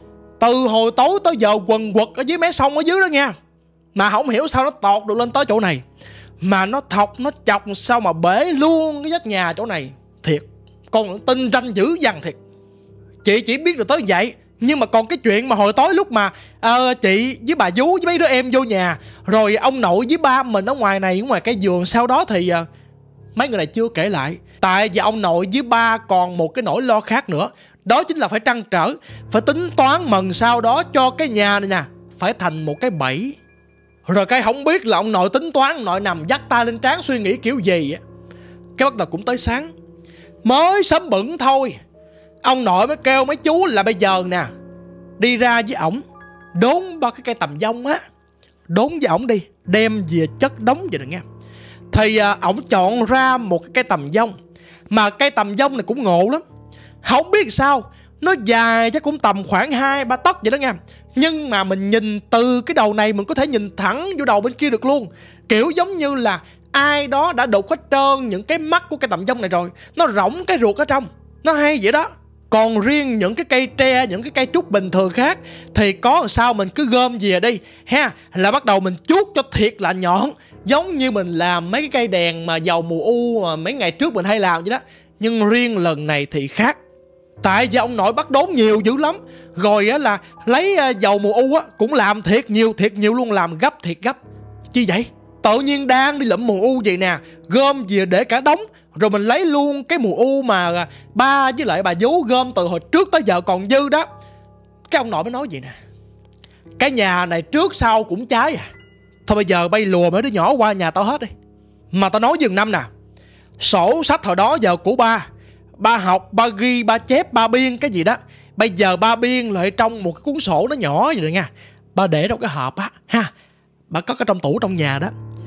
từ hồi tối tới giờ quần quật ở dưới mé sông ở dưới đó nha, mà không hiểu sao nó tọt được lên tới chỗ này. Mà nó thọc, nó chọc sao mà bể luôn cái vách nhà chỗ này. Thiệt, con tinh ranh dữ dằn thiệt. Chị chỉ biết được tới vậy. Nhưng mà còn cái chuyện mà hồi tối lúc mà uh, chị với bà vú với mấy đứa em vô nhà, rồi ông nội với ba mình ở ngoài này, ở ngoài cái giường, sau đó thì uh, mấy người này chưa kể lại. Tại vì ông nội với ba còn một cái nỗi lo khác nữa. Đó chính là phải trăn trở, phải tính toán mần sau đó cho cái nhà này nè phải thành một cái bẫy. Rồi cái không biết là ông nội tính toán, ông nội nằm dắt tay lên trán suy nghĩ kiểu gì á. Cái bắt đầu cũng tới sáng, mới sớm bửng thôi, ông nội mới kêu mấy chú là bây giờ nè, đi ra với ổng đốn ba cái cây tầm dông á, đốn với ổng đi, đem về chất đống vậy nè nghe. Thì à, ổng chọn ra một cái cây tầm dông, mà cây tầm dông này cũng ngộ lắm. Không biết sao nó dài chắc cũng tầm khoảng hai ba tấc vậy đó nghe. Nhưng mà mình nhìn từ cái đầu này mình có thể nhìn thẳng vô đầu bên kia được luôn. Kiểu giống như là ai đó đã đục hết trơn những cái mắt của cây tầm dông này rồi, nó rỗng cái ruột ở trong. Nó hay vậy đó. Còn riêng những cái cây tre, những cái cây trúc bình thường khác thì có sao mình cứ gom về đi ha, là bắt đầu mình chuốt cho thiệt là nhọn, giống như mình làm mấy cái cây đèn mà dầu mù u mà mấy ngày trước mình hay làm vậy đó. Nhưng riêng lần này thì khác, tại vì ông nội bắt đốn nhiều dữ lắm. Rồi á là lấy dầu mù u á cũng làm thiệt nhiều, thiệt nhiều luôn, làm gấp thiệt gấp. Chi vậy? Tự nhiên đang đi lụm mù u vậy nè, gom về để cả đống, rồi mình lấy luôn cái mù u mà ba với lại bà vú gom từ hồi trước tới giờ còn dư đó. Cái ông nội mới nói vậy nè: cái nhà này trước sau cũng cháy à, thôi bây giờ bay lùa mấy đứa nhỏ qua nhà tao hết đi. Mà tao nói dừng năm nè, sổ sách hồi đó giờ của ba, ba học, ba ghi, ba chép, ba biên cái gì đó, bây giờ ba biên lại trong một cái cuốn sổ nó nhỏ vậy rồi nha, ba để trong cái hộp á ha, ba có cái trong tủ trong nhà đó.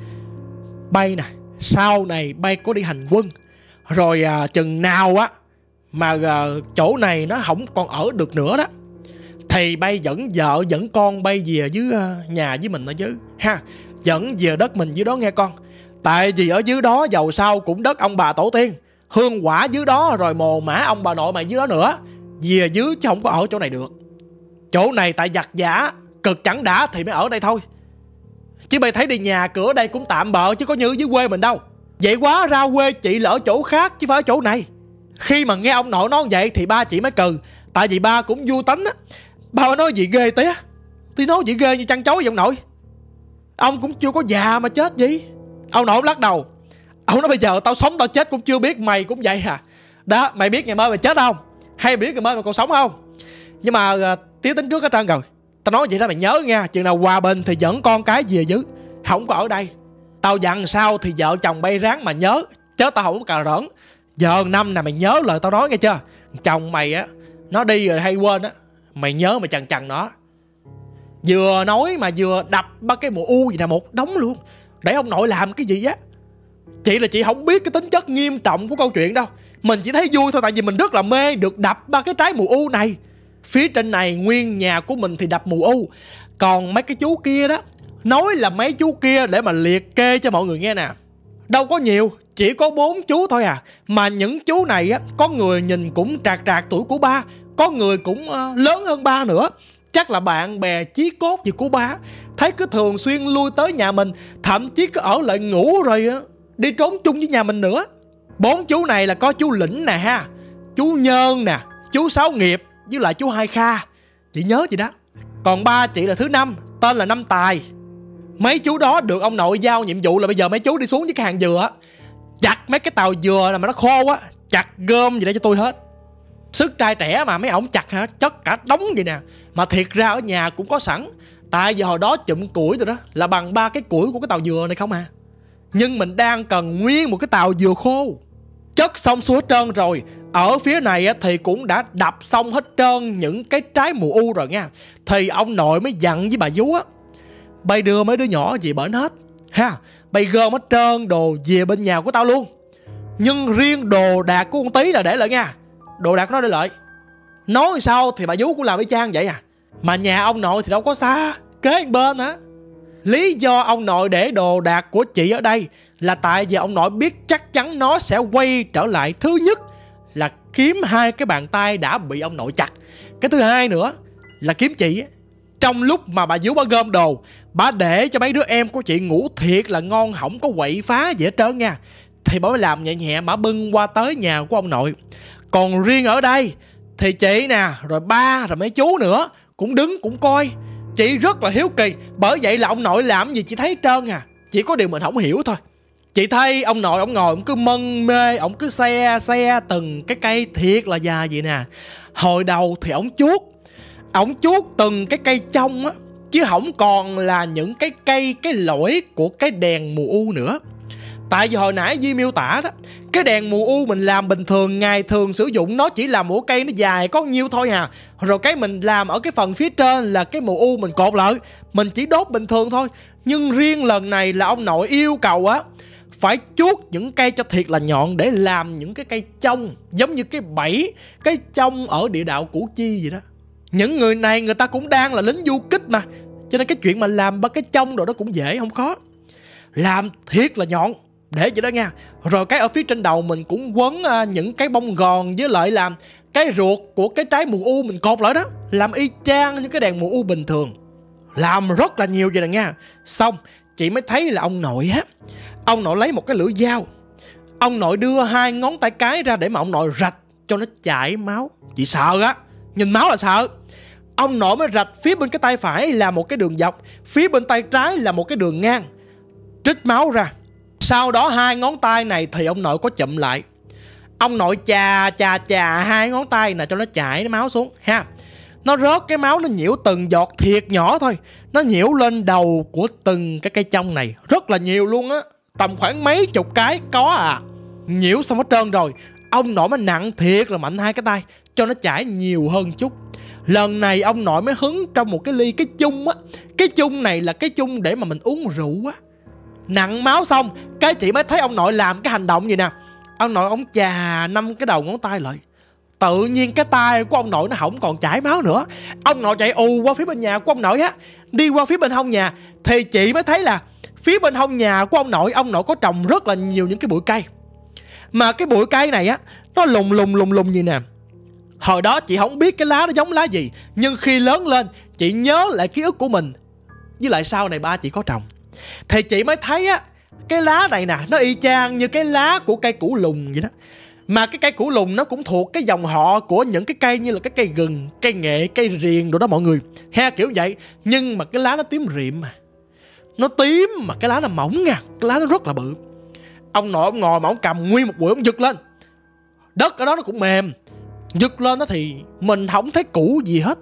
Bay nè, sau này bay có đi hành quân rồi à, chừng nào á mà à, chỗ này nó không còn ở được nữa đó, thì bay dẫn vợ dẫn con bay về dưới à, nhà với mình ở dưới ha, dẫn về đất mình dưới đó nghe con. Tại vì ở dưới đó dầu sao cũng đất ông bà tổ tiên, hương quả dưới đó, rồi mồ mã ông bà nội mày dưới đó nữa. Về dưới chứ không có ở chỗ này được. Chỗ này tại giặc giả cực chẳng đã thì mới ở đây thôi. Chứ mày thấy đi nhà cửa đây cũng tạm bợ, chứ có như dưới quê mình đâu. Vậy quá ra quê chị là ở chỗ khác chứ phải ở chỗ này. Khi mà nghe ông nội nói vậy thì ba chị mới cừ. Tại vì ba cũng vui tánh á. Ba nói gì ghê tía, thì nói gì ghê như chăn chối vậy ông nội. Ông cũng chưa có già mà chết gì. Ông nội lắc đầu. Ông nói bây giờ tao sống tao chết cũng chưa biết, mày cũng vậy à. Đó, mày biết ngày mai mày chết không, hay biết ngày mai mày còn sống không? Nhưng mà uh, tía tính trước hết trơn rồi. Tao nói vậy đó mày nhớ nha, chừng nào hòa bình thì dẫn con cái về dưới, không có ở đây. Tao dặn sao thì vợ chồng bay ráng mà nhớ, chứ tao không có cà rỡn. Giờ năm nè mày nhớ lời tao nói nghe chưa. Chồng mày á, nó đi rồi hay quên á, mày nhớ mày chằn chằn nó. Vừa nói mà vừa đập ba cái mù u gì nè một đống luôn. Để ông nội làm cái gì á. Chị là chị không biết cái tính chất nghiêm trọng của câu chuyện đâu. Mình chỉ thấy vui thôi, tại vì mình rất là mê được đập ba cái trái mù u này. Phía trên này nguyên nhà của mình thì đập mù u. Còn mấy cái chú kia đó, nói là mấy chú kia để mà liệt kê cho mọi người nghe nè, đâu có nhiều, chỉ có bốn chú thôi à. Mà những chú này á, có người nhìn cũng trạc trạc tuổi của ba, có người cũng uh, lớn hơn ba nữa. Chắc là bạn bè chí cốt gì của ba, thấy cứ thường xuyên lui tới nhà mình, thậm chí cứ ở lại ngủ rồi uh, đi trốn chung với nhà mình nữa. Bốn chú này là có chú Lĩnh nè ha, chú Nhơn nè, chú Sáu Nghiệp với lại chú Hai Kha. Chị nhớ gì đó. Còn ba chị là thứ năm, tên là Năm Tài. Mấy chú đó được ông nội giao nhiệm vụ là bây giờ mấy chú đi xuống với cái hàng dừa á, chặt mấy cái tàu dừa nào mà nó khô á, chặt gom gì đó cho tôi hết. Sức trai trẻ mà mấy ổng chặt hả, chất cả đống vậy nè. Mà thiệt ra ở nhà cũng có sẵn, tại vì hồi đó chụm củi rồi đó là bằng ba cái củi của cái tàu dừa này không à. Nhưng mình đang cần nguyên một cái tàu dừa khô. Chất xong xuôi trơn rồi. Ở phía này thì cũng đã đập xong hết trơn những cái trái mù u rồi nha. Thì ông nội mới dặn với bà vú á, bay đưa mấy đứa nhỏ về bển hết ha, bay gom hết trơn đồ về bên nhà của tao luôn. Nhưng riêng đồ đạc của con Tí là để lại nha. Đồ đạc nó để lại. Nói sao thì bà vú cũng làm y chang vậy à. Mà nhà ông nội thì đâu có xa, kế bên hả. Lý do ông nội để đồ đạc của chị ở đây là tại vì ông nội biết chắc chắn nó sẽ quay trở lại. Thứ nhất là kiếm hai cái bàn tay đã bị ông nội chặt. Cái thứ hai nữa là kiếm chị. Trong lúc mà bà vú bà gom đồ, bà để cho mấy đứa em của chị ngủ thiệt là ngon, không có quậy phá gì hết trơn nha, thì bà mới làm nhẹ nhẹ, bà bưng qua tới nhà của ông nội. Còn riêng ở đây thì chị nè, rồi ba, rồi mấy chú nữa cũng đứng cũng coi. Chị rất là hiếu kỳ, bởi vậy là ông nội làm gì chị thấy trơn à. Chỉ có điều mình không hiểu thôi. Chị thấy ông nội ông ngồi, ông cứ mân mê, ông cứ xe xe từng cái cây thiệt là dài vậy nè. Hồi đầu thì ông chuốt, ông chuốt từng cái cây trong á, chứ không còn là những cái cây, cái lỗi của cái đèn mù u nữa. Tại vì hồi nãy Di miêu tả đó, cái đèn mù u mình làm bình thường, ngày thường sử dụng nó chỉ là một cây nó dài có nhiêu thôi à. Rồi cái mình làm ở cái phần phía trên là cái mù u mình cột lại, mình chỉ đốt bình thường thôi. Nhưng riêng lần này là ông nội yêu cầu á, phải chuốt những cây cho thiệt là nhọn để làm những cái cây chông, giống như cái bẫy, cái chông ở địa đạo Củ Chi vậy đó. Những người này người ta cũng đang là lính du kích mà, cho nên cái chuyện mà làm ba cái chông rồi đó cũng dễ, không khó. Làm thiệt là nhọn, Để vậy đó nha. Rồi cái ở phía trên đầu mình cũng quấn uh, những cái bông gòn với lại làm cái ruột của cái trái mù u mình cột lại đó, làm y chang như cái đèn mù u bình thường. Làm rất là nhiều vậy nè nha. Xong chị mới thấy là ông nội á, ông nội lấy một cái lưỡi dao, ông nội đưa hai ngón tay cái ra để mà ông nội rạch cho nó chảy máu. Chị sợ á, nhìn máu là sợ. Ông nội mới rạch phía bên cái tay phải là một cái đường dọc, phía bên tay trái là một cái đường ngang, trích máu ra. Sau đó hai ngón tay này thì ông nội có chụm lại. Ông nội chà chà chà hai ngón tay nè cho nó chảy máu xuống ha. Nó rớt cái máu, nó nhiễu từng giọt thiệt nhỏ thôi, nó nhiễu lên đầu của từng cái cây chông này. Rất là nhiều luôn á, tầm khoảng mấy chục cái có à. Nhiễu xong hết trơn rồi, ông nội mới nặng thiệt là mạnh hai cái tay cho nó chảy nhiều hơn chút. Lần này ông nội mới hứng trong một cái ly cái chung á. Cái chung này là cái chung để mà mình uống rượu á. Nặng máu xong, cái chị mới thấy ông nội làm cái hành động gì nè. Ông nội ông chà năm cái đầu ngón tay lại. Tự nhiên cái tay của ông nội nó không còn chảy máu nữa. Ông nội chạy ù qua phía bên nhà của ông nội á, đi qua phía bên hông nhà. Thì chị mới thấy là phía bên hông nhà của ông nội, ông nội có trồng rất là nhiều những cái bụi cây. Mà cái bụi cây này á, nó lùng lùng lùng lùng gì nè. Hồi đó chị không biết cái lá nó giống lá gì, nhưng khi lớn lên chị nhớ lại ký ức của mình, với lại sau này ba chị có trồng, thì chị mới thấy á, cái lá này nè, nó y chang như cái lá của cây củ lùng vậy đó. Mà cái cây củ lùng nó cũng thuộc cái dòng họ của những cái cây như là cái cây gừng, cây nghệ, cây riềng đồ đó mọi người ha, kiểu vậy. Nhưng mà cái lá nó tím rịm mà, nó tím mà cái lá nó mỏng nha, cái lá nó rất là bự. Ông nội ông ngồi mà ông cầm nguyên một bụi ông giật lên, đất ở đó nó cũng mềm, giật lên đó thì mình không thấy củ gì hết.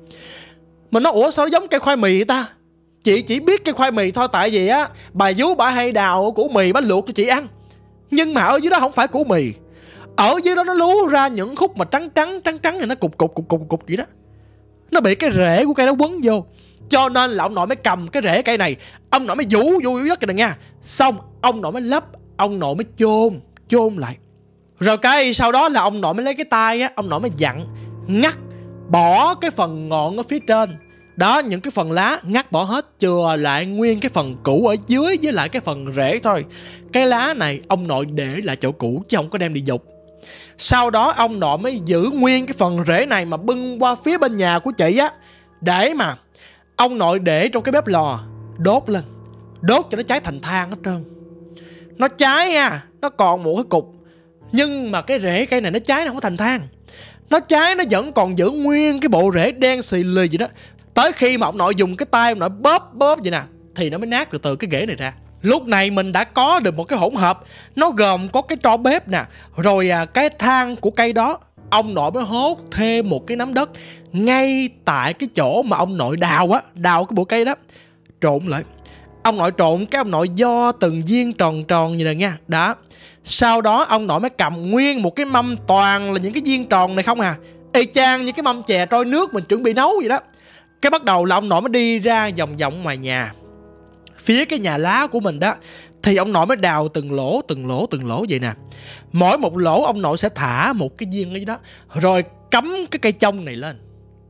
Mình nói ủa sao nó giống cây khoai mì vậy ta? Chị chỉ biết cây khoai mì thôi, tại vì á bà vú bà hay đào củ mì bánh luộc cho chị ăn. Nhưng mà ở dưới đó không phải củ mì, ở dưới đó nó lú ra những khúc mà trắng trắng trắng trắng này, nó cục cục cục cục cục vậy đó. Nó bị cái rễ của cây đó quấn vô, cho nên là ông nội mới cầm cái rễ cây này, ông nội mới vũ vô dưới đất kìa nè nha. Xong ông nội mới lấp, ông nội mới chôn chôn lại. Rồi cái sau đó là ông nội mới lấy cái tay á, ông nội mới dặn ngắt bỏ cái phần ngọn ở phía trên đó, những cái phần lá ngắt bỏ hết, chừa lại nguyên cái phần cũ ở dưới với lại cái phần rễ thôi. Cái lá này ông nội để lại chỗ cũ chứ không có đem đi dục. Sau đó ông nội mới giữ nguyên cái phần rễ này mà bưng qua phía bên nhà của chị á, để mà ông nội để trong cái bếp lò đốt lên, đốt cho nó cháy thành than hết trơn. Nó cháy nha, nó còn một cái cục, nhưng mà cái rễ cây này nó cháy nó không có thành than, nó cháy nó vẫn còn giữ nguyên cái bộ rễ đen xì lì vậy đó. Tới khi mà ông nội dùng cái tay ông nội bóp bóp vậy nè thì nó mới nát từ từ cái rễ này ra. Lúc này mình đã có được một cái hỗn hợp, nó gồm có cái tro bếp nè, rồi à, cái than của cây đó. Ông nội mới hốt thêm một cái nắm đất ngay tại cái chỗ mà ông nội đào á, đào cái bộ cây đó, trộn lại. Ông nội trộn cái ông nội do từng viên tròn tròn như này nha. Đó. Sau đó ông nội mới cầm nguyên một cái mâm toàn là những cái viên tròn này không à, y chang như cái mâm chè trôi nước mình chuẩn bị nấu vậy đó. Cái bắt đầu là ông nội mới đi ra vòng vòng ngoài nhà, phía cái nhà lá của mình đó. Thì ông nội mới đào từng lỗ từng lỗ từng lỗ vậy nè. Mỗi một lỗ ông nội sẽ thả một cái viên ở dưới đó, rồi cắm cái cây chông này lên.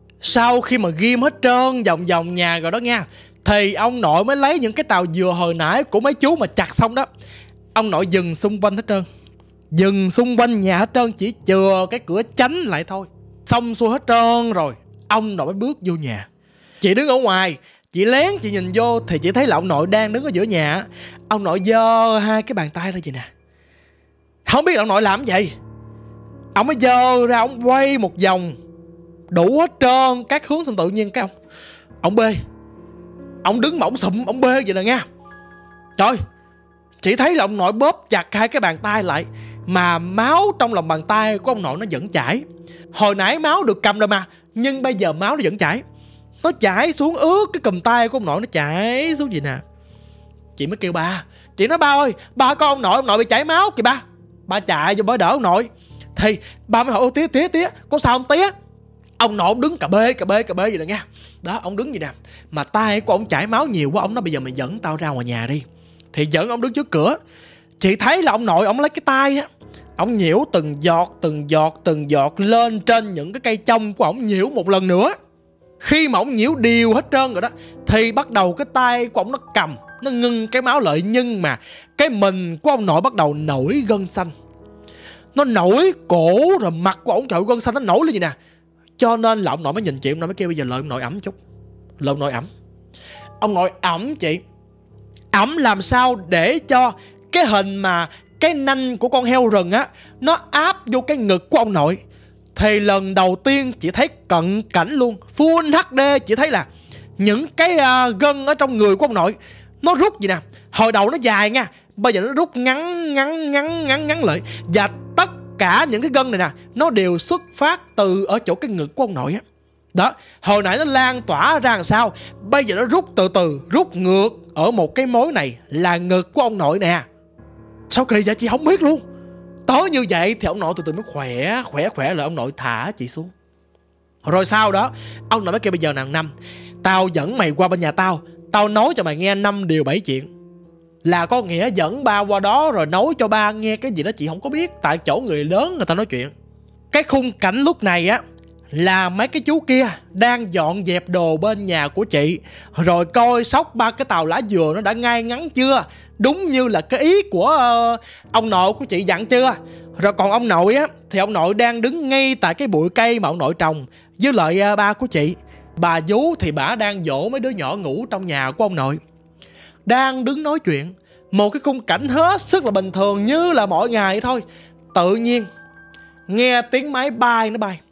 Sau khi mà ghim hết trơn vòng vòng nhà rồi đó nha, thì ông nội mới lấy những cái tàu dừa hồi nãy của mấy chú mà chặt xong đó, ông nội dừng xung quanh hết trơn, dừng xung quanh nhà hết trơn, chỉ chừa cái cửa tránh lại thôi. Xong xuôi hết trơn rồi, ông nội mới bước vô nhà. Chị đứng ở ngoài, chị lén chị nhìn vô thì chị thấy là ông nội đang đứng ở giữa nhà. Ông nội giơ hai cái bàn tay ra vậy nè, không biết là ông nội làm cái gì. Ông mới giơ ra, ông quay một vòng đủ hết trơn các hướng, xong tự nhiên cái ông ông bê, ông đứng mà ông sụm, ông bê vậy nè nha. Trời, chị thấy là ông nội bóp chặt hai cái bàn tay lại, mà máu trong lòng bàn tay của ông nội nó vẫn chảy. Hồi nãy máu được cầm rồi mà, nhưng bây giờ máu nó vẫn chảy. Nó chảy xuống ướt cái cùm tay của ông nội, nó chảy xuống gì nè. Chị mới kêu ba, chị nói ba ơi, ba có ông nội, ông nội bị chảy máu kìa ba. Ba chạy vô bới đỡ ông nội. Thì ba mới hỏi, ô tía tía tía, có sao không tía? Ông nội ông đứng cà bê cà bê cà bê vậy nè nha. Đó, ông đứng vậy nè, mà tay của ông chảy máu nhiều quá. Ông nói bây giờ mày dẫn tao ra ngoài nhà đi. Thì dẫn ông đứng trước cửa. Chị thấy là ông nội ông lấy cái tay á, ông nhiễu từng giọt từng giọt từng giọt lên trên những cái cây chông của ông, nhiễu một lần nữa. Khi mà ông nhiễu đều hết trơn rồi đó, thì bắt đầu cái tay của ông nó cầm, nó ngưng cái máu lại, nhưng mà cái mình của ông nội bắt đầu nổi gân xanh. Nó nổi cổ rồi mặt của ông trời gân xanh nó nổi lên gì nè. Cho nên là ông nội mới nhìn chị, ông nội mới kêu bây giờ lợi ông nội ẩm chút. Lợi ông nội ẩm. Ông nội ẩm chị. Ẩm làm sao để cho cái hình mà cái nanh của con heo rừng á nó áp vô cái ngực của ông nội. Thì lần đầu tiên chị thấy cận cảnh luôn, Full hát đê, chị thấy là những cái uh, gân ở trong người của ông nội nó rút gì nè. Hồi đầu nó dài nha, bây giờ nó rút ngắn ngắn ngắn ngắn ngắn lại. Và tất cả những cái gân này nè nó đều xuất phát từ ở chỗ cái ngực của ông nội á. Đó, hồi nãy nó lan tỏa ra làm sao, bây giờ nó rút từ từ, rút ngược ở một cái mối này là ngực của ông nội nè. Sao kỳ vậy chị không biết luôn. Tới như vậy thì ông nội từ từ mới khỏe, khỏe khỏe lại ông nội thả chị xuống. Rồi sau đó ông nội mới kêu bây giờ nàng Năm, tao dẫn mày qua bên nhà tao, tao nói cho mày nghe năm điều bảy chuyện. Là có nghĩa dẫn ba qua đó rồi nói cho ba nghe cái gì đó chị không có biết. Tại chỗ người lớn người ta nói chuyện. Cái khung cảnh lúc này á là mấy cái chú kia đang dọn dẹp đồ bên nhà của chị, rồi coi sóc ba cái tàu lá dừa nó đã ngay ngắn chưa, đúng như là cái ý của uh, ông nội của chị dặn chưa. Rồi còn ông nội á thì ông nội đang đứng ngay tại cái bụi cây mà ông nội trồng với lại uh, ba của chị. Bà vú thì bả đang dỗ mấy đứa nhỏ ngủ trong nhà của ông nội, đang đứng nói chuyện. Một cái khung cảnh hết sức là bình thường như là mỗi ngày thôi. Tự nhiên nghe tiếng máy bay nó bay,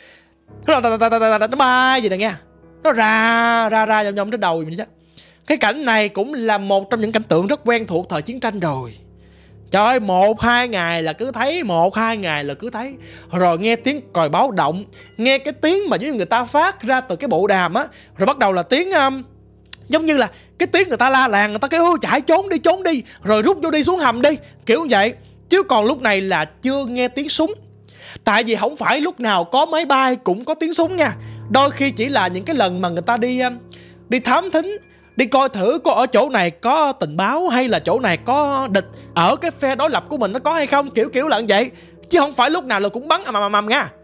nó nó bay gì nè nghe, nó ra ra ra vòng vòng trên đầu mình chứ. Cái cảnh này cũng là một trong những cảnh tượng rất quen thuộc thời chiến tranh rồi. Trời ơi, một hai ngày là cứ thấy, một hai ngày là cứ thấy. Rồi nghe tiếng còi báo động, nghe cái tiếng mà giống như người ta phát ra từ cái bộ đàm á. Rồi bắt đầu là tiếng um, giống như là cái tiếng người ta la làng, người ta kêu chạy trốn đi, trốn đi, rồi rút vô đi, xuống hầm đi, kiểu như vậy. Chứ còn lúc này là chưa nghe tiếng súng. Tại vì không phải lúc nào có máy bay cũng có tiếng súng nha. Đôi khi chỉ là những cái lần mà người ta đi đi thám thính, đi coi thử có ở chỗ này có tình báo, hay là chỗ này có địch ở cái phe đối lập của mình nó có hay không, kiểu kiểu là như vậy. Chứ không phải lúc nào là cũng bắn ầm ầm ầm nha.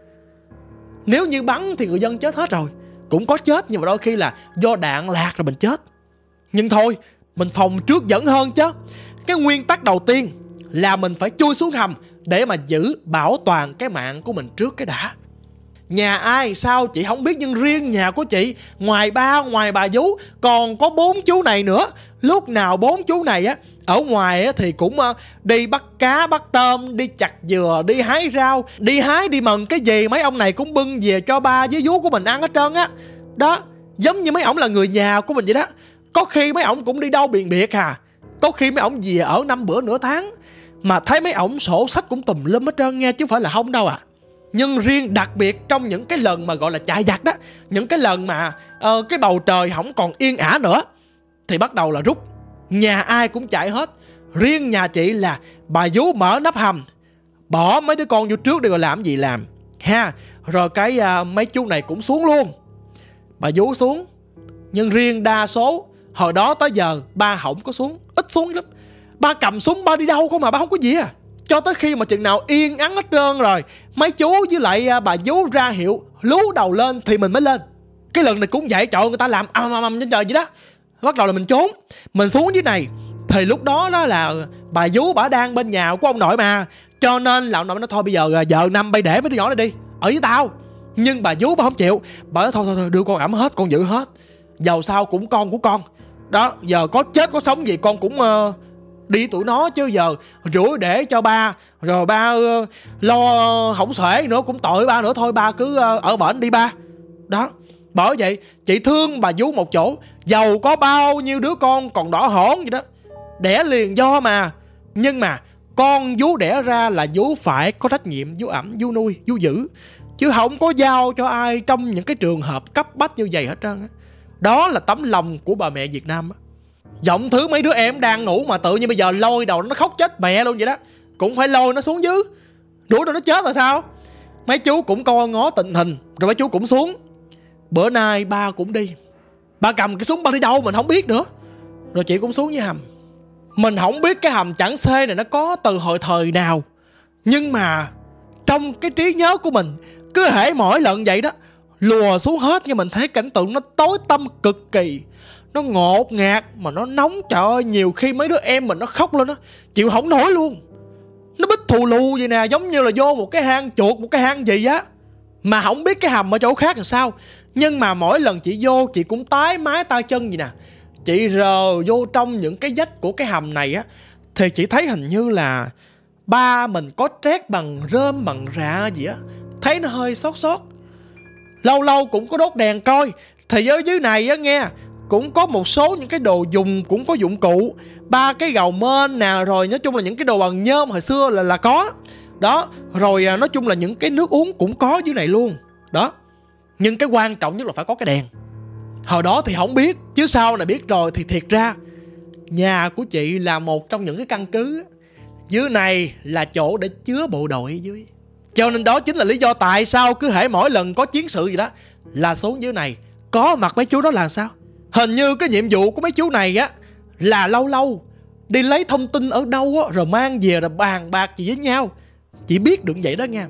Nếu như bắn thì người dân chết hết rồi. Cũng có chết, nhưng mà đôi khi là do đạn lạc rồi mình chết. Nhưng thôi, mình phòng trước dẫn hơn chứ. Cái nguyên tắc đầu tiên là mình phải chui xuống hầm để mà giữ bảo toàn cái mạng của mình trước cái đã. Nhà ai sao chị không biết, nhưng riêng nhà của chị, ngoài ba, ngoài bà vú, còn có bốn chú này nữa. Lúc nào bốn chú này á ở ngoài á thì cũng uh, đi bắt cá, bắt tôm, đi chặt dừa, đi hái rau, đi hái đi mần cái gì mấy ông này cũng bưng về cho ba với vú của mình ăn hết trơn á. Đó, giống như mấy ổng là người nhà của mình vậy đó. Có khi mấy ổng cũng đi đâu biền biệt à, có khi mấy ổng về ở năm bữa nửa tháng, mà thấy mấy ổng sổ sách cũng tùm lum hết trơn nghe, chứ không phải là không đâu à. Nhưng riêng đặc biệt trong những cái lần mà gọi là chạy giặc đó, những cái lần mà uh, cái bầu trời không còn yên ả nữa, thì bắt đầu là rút. Nhà ai cũng chạy hết. Riêng nhà chị là bà vú mở nắp hầm, bỏ mấy đứa con vô trước đi rồi làm gì làm ha. Rồi cái uh, mấy chú này cũng xuống luôn. Bà vú xuống. Nhưng riêng đa số hồi đó tới giờ ba không có xuống, ít xuống lắm. Ba cầm súng ba đi đâu không mà ba không có gì à. Cho tới khi mà chừng nào yên ắng hết trơn rồi, mấy chú với lại bà vú ra hiệu lú đầu lên thì mình mới lên. Cái lần này cũng vậy, trời, người ta làm ầm ầm ầm trên trời vậy đó. Bắt đầu là mình trốn. Mình xuống dưới này thì lúc đó đó là bà vú bả đang bên nhà của ông nội mà, cho nên là ông nội nói thôi bây giờ vợ Năm bay để mấy đứa nhỏ này đi ở với tao. Nhưng bà vú bà không chịu. Bà nói thôi thôi thôi đưa con ẩm hết, con giữ hết, dầu sao cũng con của con đó, giờ có chết có sống gì con cũng uh, đi tụi nó, chứ giờ rủi để cho ba rồi ba uh, lo hỏng xuể nữa cũng tội ba nữa. Thôi ba cứ uh, ở bển đi ba. Đó, bởi vậy chị thương bà vú một chỗ, dầu có bao nhiêu đứa con còn đỏ hỏn vậy đó, đẻ liền do mà. Nhưng mà con vú đẻ ra là vú phải có trách nhiệm, vú ẩm, vú nuôi, vú giữ, chứ không có giao cho ai trong những cái trường hợp cấp bách như vậy hết trơn á. Đó là tấm lòng của bà mẹ Việt Nam á. Giọng thứ mấy đứa em đang ngủ mà tự nhiên bây giờ lôi đầu nó khóc chết mẹ luôn vậy đó, cũng phải lôi nó xuống dưới, đuổi rồi nó chết rồi sao. Mấy chú cũng coi ngó tình hình rồi mấy chú cũng xuống. Bữa nay ba cũng đi, ba cầm cái súng ba đi đâu mình không biết nữa. Rồi chị cũng xuống với hầm. Mình không biết cái hầm chẵn C này nó có từ hồi thời nào, nhưng mà trong cái trí nhớ của mình, cứ hễ mỗi lần vậy đó lùa xuống hết, nhưng mình thấy cảnh tượng nó tối tăm cực kỳ. Nó ngột ngạt mà nó nóng, trời ơi, nhiều khi mấy đứa em mình nó khóc lên đó, chịu không nổi luôn. Nó bít thù lù vậy nè, giống như là vô một cái hang chuột, một cái hang gì á, mà không biết cái hầm ở chỗ khác làm sao. Nhưng mà mỗi lần chị vô, chị cũng tái mái tay chân vậy nè. Chị rờ vô trong những cái vách của cái hầm này á, thì chị thấy hình như là ba mình có trét bằng rơm bằng rạ gì á, thấy nó hơi xót xót. Lâu lâu cũng có đốt đèn coi. Thì ở dưới này á nghe, cũng có một số những cái đồ dùng, cũng có dụng cụ, ba cái gầu mên nè, rồi nói chung là những cái đồ bằng nhôm hồi xưa là là có đó. Rồi nói chung là những cái nước uống cũng có dưới này luôn đó. Nhưng cái quan trọng nhất là phải có cái đèn. Hồi đó thì không biết, chứ sau này biết rồi thì thiệt ra nhà của chị là một trong những cái căn cứ. Dưới này là chỗ để chứa bộ đội ở dưới. Cho nên đó chính là lý do tại sao cứ hễ mỗi lần có chiến sự gì đó là xuống dưới này. Có mặt mấy chú đó là sao? Hình như cái nhiệm vụ của mấy chú này á là lâu lâu đi lấy thông tin ở đâu á, rồi mang về rồi bàn bạc gì với nhau. Chị biết được vậy đó nha.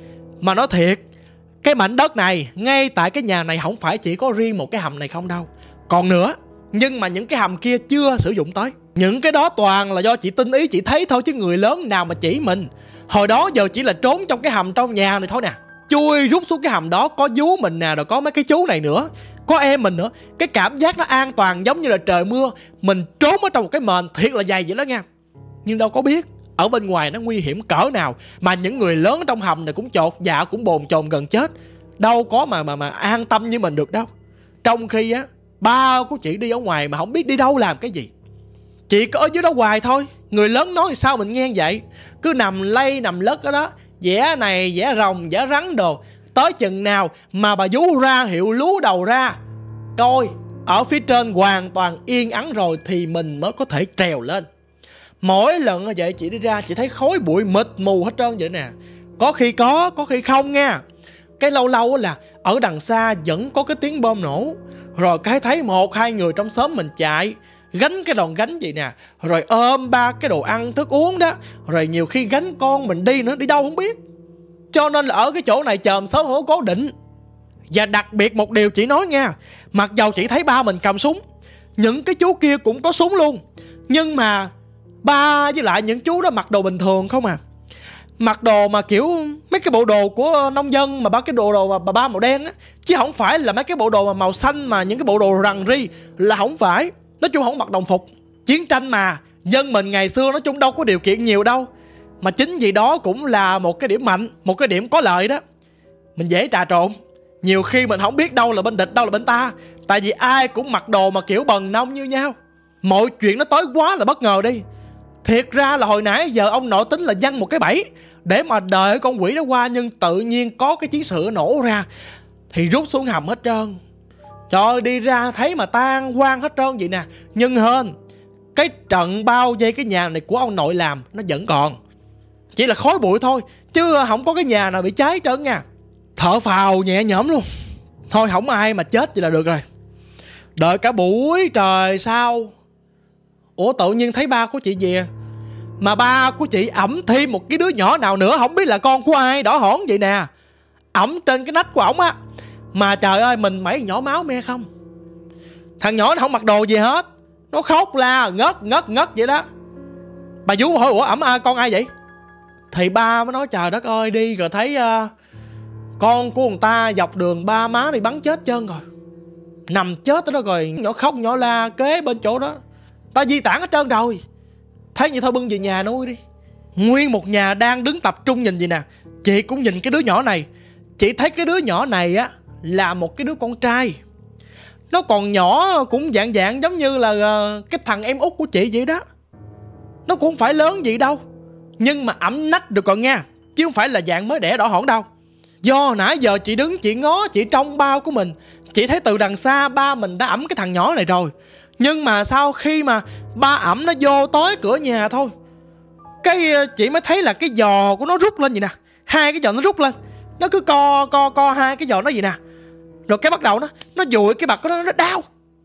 Mà nói thiệt, cái mảnh đất này, ngay tại cái nhà này không phải chỉ có riêng một cái hầm này không đâu, còn nữa. Nhưng mà những cái hầm kia chưa sử dụng tới. Những cái đó toàn là do chị tinh ý chị thấy thôi, chứ người lớn nào mà chỉ mình. Hồi đó giờ chỉ là trốn trong cái hầm trong nhà này thôi nè, chui rút xuống cái hầm đó, có vú mình nè, rồi có mấy cái chú này nữa, có em mình nữa. Cái cảm giác nó an toàn giống như là trời mưa, mình trốn ở trong một cái mền thiệt là dày vậy đó nha. Nhưng đâu có biết ở bên ngoài nó nguy hiểm cỡ nào. Mà những người lớn trong hầm này cũng chột dạ, cũng bồn chồn gần chết, đâu có mà mà mà an tâm như mình được đâu. Trong khi á, ba của chị đi ở ngoài mà không biết đi đâu làm cái gì. Chị có ở dưới đó hoài thôi. Người lớn nói sao mình nghe vậy. Cứ nằm lay nằm lất ở đó, vẽ này vẽ rồng vẽ rắn đồ. Tới chừng nào mà bà vú ra hiệu lú đầu ra, coi ở phía trên hoàn toàn yên ắng rồi thì mình mới có thể trèo lên. Mỗi lần như vậy chị đi ra, chị thấy khói bụi mịt mù hết trơn vậy nè. Có khi có, có khi không nha. Cái lâu lâu là ở đằng xa vẫn có cái tiếng bom nổ. Rồi cái thấy một hai người trong xóm mình chạy, gánh cái đòn gánh vậy nè, rồi ôm ba cái đồ ăn thức uống đó. Rồi nhiều khi gánh con mình đi nữa, đi đâu không biết. Cho nên là ở cái chỗ này chòm xóm không có cố định. Và đặc biệt một điều chị nói nha, mặc dầu chị thấy ba mình cầm súng, những cái chú kia cũng có súng luôn, nhưng mà ba với lại những chú đó mặc đồ bình thường không à. Mặc đồ mà kiểu mấy cái bộ đồ của nông dân, mà ba cái đồ đồ bà ba màu đen á, chứ không phải là mấy cái bộ đồ mà màu xanh, mà những cái bộ đồ rằn ri là không phải. Nói chung không mặc đồng phục. Chiến tranh mà, dân mình ngày xưa nói chung đâu có điều kiện nhiều đâu. Mà chính vì đó cũng là một cái điểm mạnh, một cái điểm có lợi đó. Mình dễ trà trộn. Nhiều khi mình không biết đâu là bên địch, đâu là bên ta. Tại vì ai cũng mặc đồ mà kiểu bần nông như nhau. Mọi chuyện nó tới quá là bất ngờ đi. Thiệt ra là hồi nãy giờ ông nội tính là văng một cái bẫy để mà đợi con quỷ đó qua. Nhưng tự nhiên có cái chiến sự nổ ra thì rút xuống hầm hết trơn. Trời ơi, đi ra thấy mà tan hoang hết trơn vậy nè. Nhưng hên cái trận bao vây cái nhà này của ông nội làm nó vẫn còn, chỉ là khói bụi thôi, chứ không có cái nhà nào bị cháy hết trơn nha. Thở phào nhẹ nhõm luôn. Thôi không ai mà chết vậy là được rồi. Đợi cả buổi trời sao, ủa tự nhiên thấy ba của chị về. Mà ba của chị ẵm thêm một cái đứa nhỏ nào nữa, không biết là con của ai, đỏ hỏn vậy nè, ẵm trên cái nách của ổng á. Mà trời ơi, mình mấy nhỏ máu me không. Thằng nhỏ nó không mặc đồ gì hết, nó khóc la ngất ngất ngất vậy đó. Bà vú hỏi ủa ẩm à, con ai vậy? Thì ba mới nói trời đất ơi, đi rồi thấy uh, con của người ta dọc đường ba má đi bắn chết trơn rồi, nằm chết ở đó rồi. Nhỏ khóc nhỏ la kế bên chỗ đó, ta di tản hết trơn rồi. Thấy vậy thôi bưng về nhà nuôi đi. Nguyên một nhà đang đứng tập trung nhìn gì nè. Chị cũng nhìn cái đứa nhỏ này. Chị thấy cái đứa nhỏ này á là một cái đứa con trai. Nó còn nhỏ, cũng dạng dạng giống như là uh, cái thằng em út của chị vậy đó. Nó cũng không phải lớn gì đâu, nhưng mà ẵm nách được còn nha, chứ không phải là dạng mới đẻ đỏ hỏn đâu. Do nãy giờ chị đứng chị ngó, chị trong bao của mình, chị thấy từ đằng xa ba mình đã ẵm cái thằng nhỏ này rồi. Nhưng mà sau khi mà ba ẵm nó vô tới cửa nhà thôi, cái chị mới thấy là cái giò của nó rút lên vậy nè. Hai cái giò nó rút lên, nó cứ co co co hai cái giò nó vậy nè. Rồi cái bắt đầu nó Nó dụi cái mặt của nó, nó đau.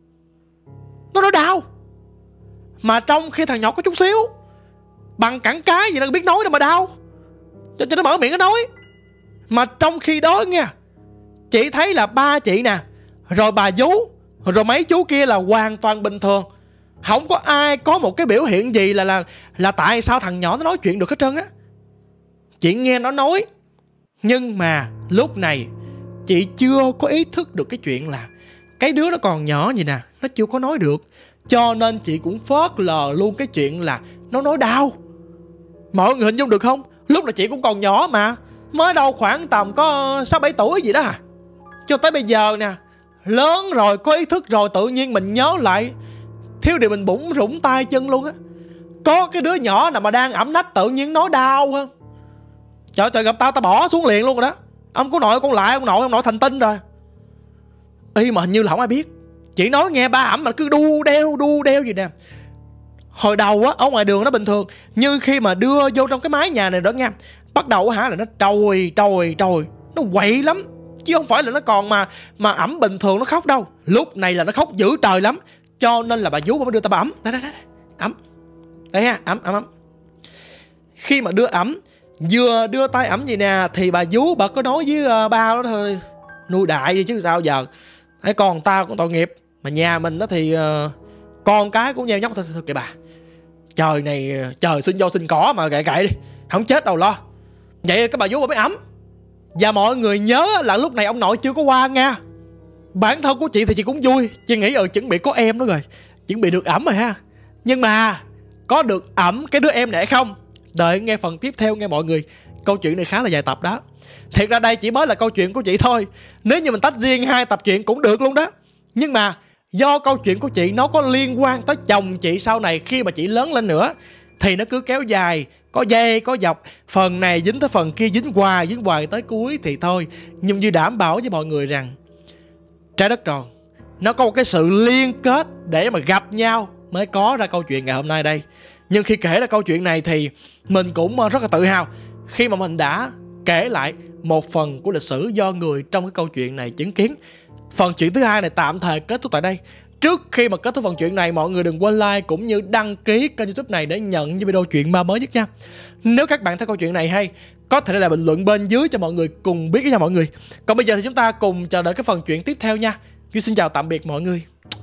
Nó nó đau. Mà trong khi thằng nhỏ có chút xíu, bằng cẳng cái gì nó biết nói đâu mà đau, cho, cho nó mở miệng nó nói. Mà trong khi đó nha, chị thấy là ba chị nè, rồi bà vú, Rồi mấy chú kia là hoàn toàn bình thường, không có ai có một cái biểu hiện gì là là là tại sao thằng nhỏ nó nói chuyện được hết trơn á. Chị nghe nó nói, nhưng mà lúc này chị chưa có ý thức được cái chuyện là cái đứa nó còn nhỏ vậy nè, nó chưa có nói được. Cho nên chị cũng phớt lờ luôn cái chuyện là nó nói đau. Mọi người hình dung được không? Lúc là chị cũng còn nhỏ mà, mới đâu khoảng tầm có sáu bảy tuổi gì đó à. Cho tới bây giờ nè, lớn rồi, có ý thức rồi, tự nhiên mình nhớ lại, thiếu điều mình bủng rủng tay chân luôn á. Có cái đứa nhỏ nào mà đang ẩm nách tự nhiên nói đau không? Trời trời, gặp tao tao bỏ xuống liền luôn rồi đó. Ông có nội con lại, ông nội ông nội thành tinh rồi. Y mà hình như là không ai biết. Chỉ nói nghe ba ẩm mà cứ đu đeo đu đeo gì nè. Hồi đầu á, ở ngoài đường nó bình thường, nhưng khi mà đưa vô trong cái mái nhà này đó nha, bắt đầu hả là nó trồi trồi trồi, nó quậy lắm. Chứ không phải là nó còn mà mà ẩm bình thường nó khóc đâu. Lúc này là nó khóc dữ trời lắm. Cho nên là bà vú mới đưa tao bà ẩm. Đây đây đây, ẩm. Đây ha, ẩm ẩm ẩm. Khi mà đưa ẩm, vừa đưa tay ẩm gì nè, thì bà vú bà có nói với uh, ba đó thôi, nuôi đại vậy chứ sao giờ. Thấy con tao cũng tội nghiệp, mà nhà mình đó thì uh, con cái cũng nheo nhóc thôi, thôi kìa bà. Trời này trời sinh vô sinh cỏ mà kệ kệ đi, không chết đâu lo. Vậy cái bà vú bà mới ẩm. Và mọi người nhớ là lúc này ông nội chưa có qua nha. Bản thân của chị thì chị cũng vui, chị nghĩ ừ chuẩn bị có em nữa rồi, chuẩn bị được ẩm rồi ha. Nhưng mà có được ẩm cái đứa em này hay không, đợi nghe phần tiếp theo nghe mọi người. Câu chuyện này khá là dài tập đó. Thiệt ra đây chỉ mới là câu chuyện của chị thôi. Nếu như mình tách riêng hai tập truyện cũng được luôn đó. Nhưng mà do câu chuyện của chị nó có liên quan tới chồng chị sau này khi mà chị lớn lên nữa, thì nó cứ kéo dài, có dây có dọc, phần này dính tới phần kia, dính hoài dính hoài tới cuối thì thôi. Nhưng như đảm bảo với mọi người rằng trái đất tròn nó có một cái sự liên kết để mà gặp nhau mới có ra câu chuyện ngày hôm nay đây. Nhưng khi kể ra câu chuyện này thì mình cũng rất là tự hào khi mà mình đã kể lại một phần của lịch sử do người trong cái câu chuyện này chứng kiến. Phần chuyện thứ hai này tạm thời kết thúc tại đây. Trước khi mà kết thúc phần chuyện này, mọi người đừng quên like cũng như đăng ký kênh YouTube này để nhận những video chuyện ma mới nhất nha. Nếu các bạn thấy câu chuyện này hay, có thể để lại bình luận bên dưới cho mọi người cùng biết nha mọi người. Còn bây giờ thì chúng ta cùng chờ đợi cái phần chuyện tiếp theo nha. Duy xin chào tạm biệt mọi người.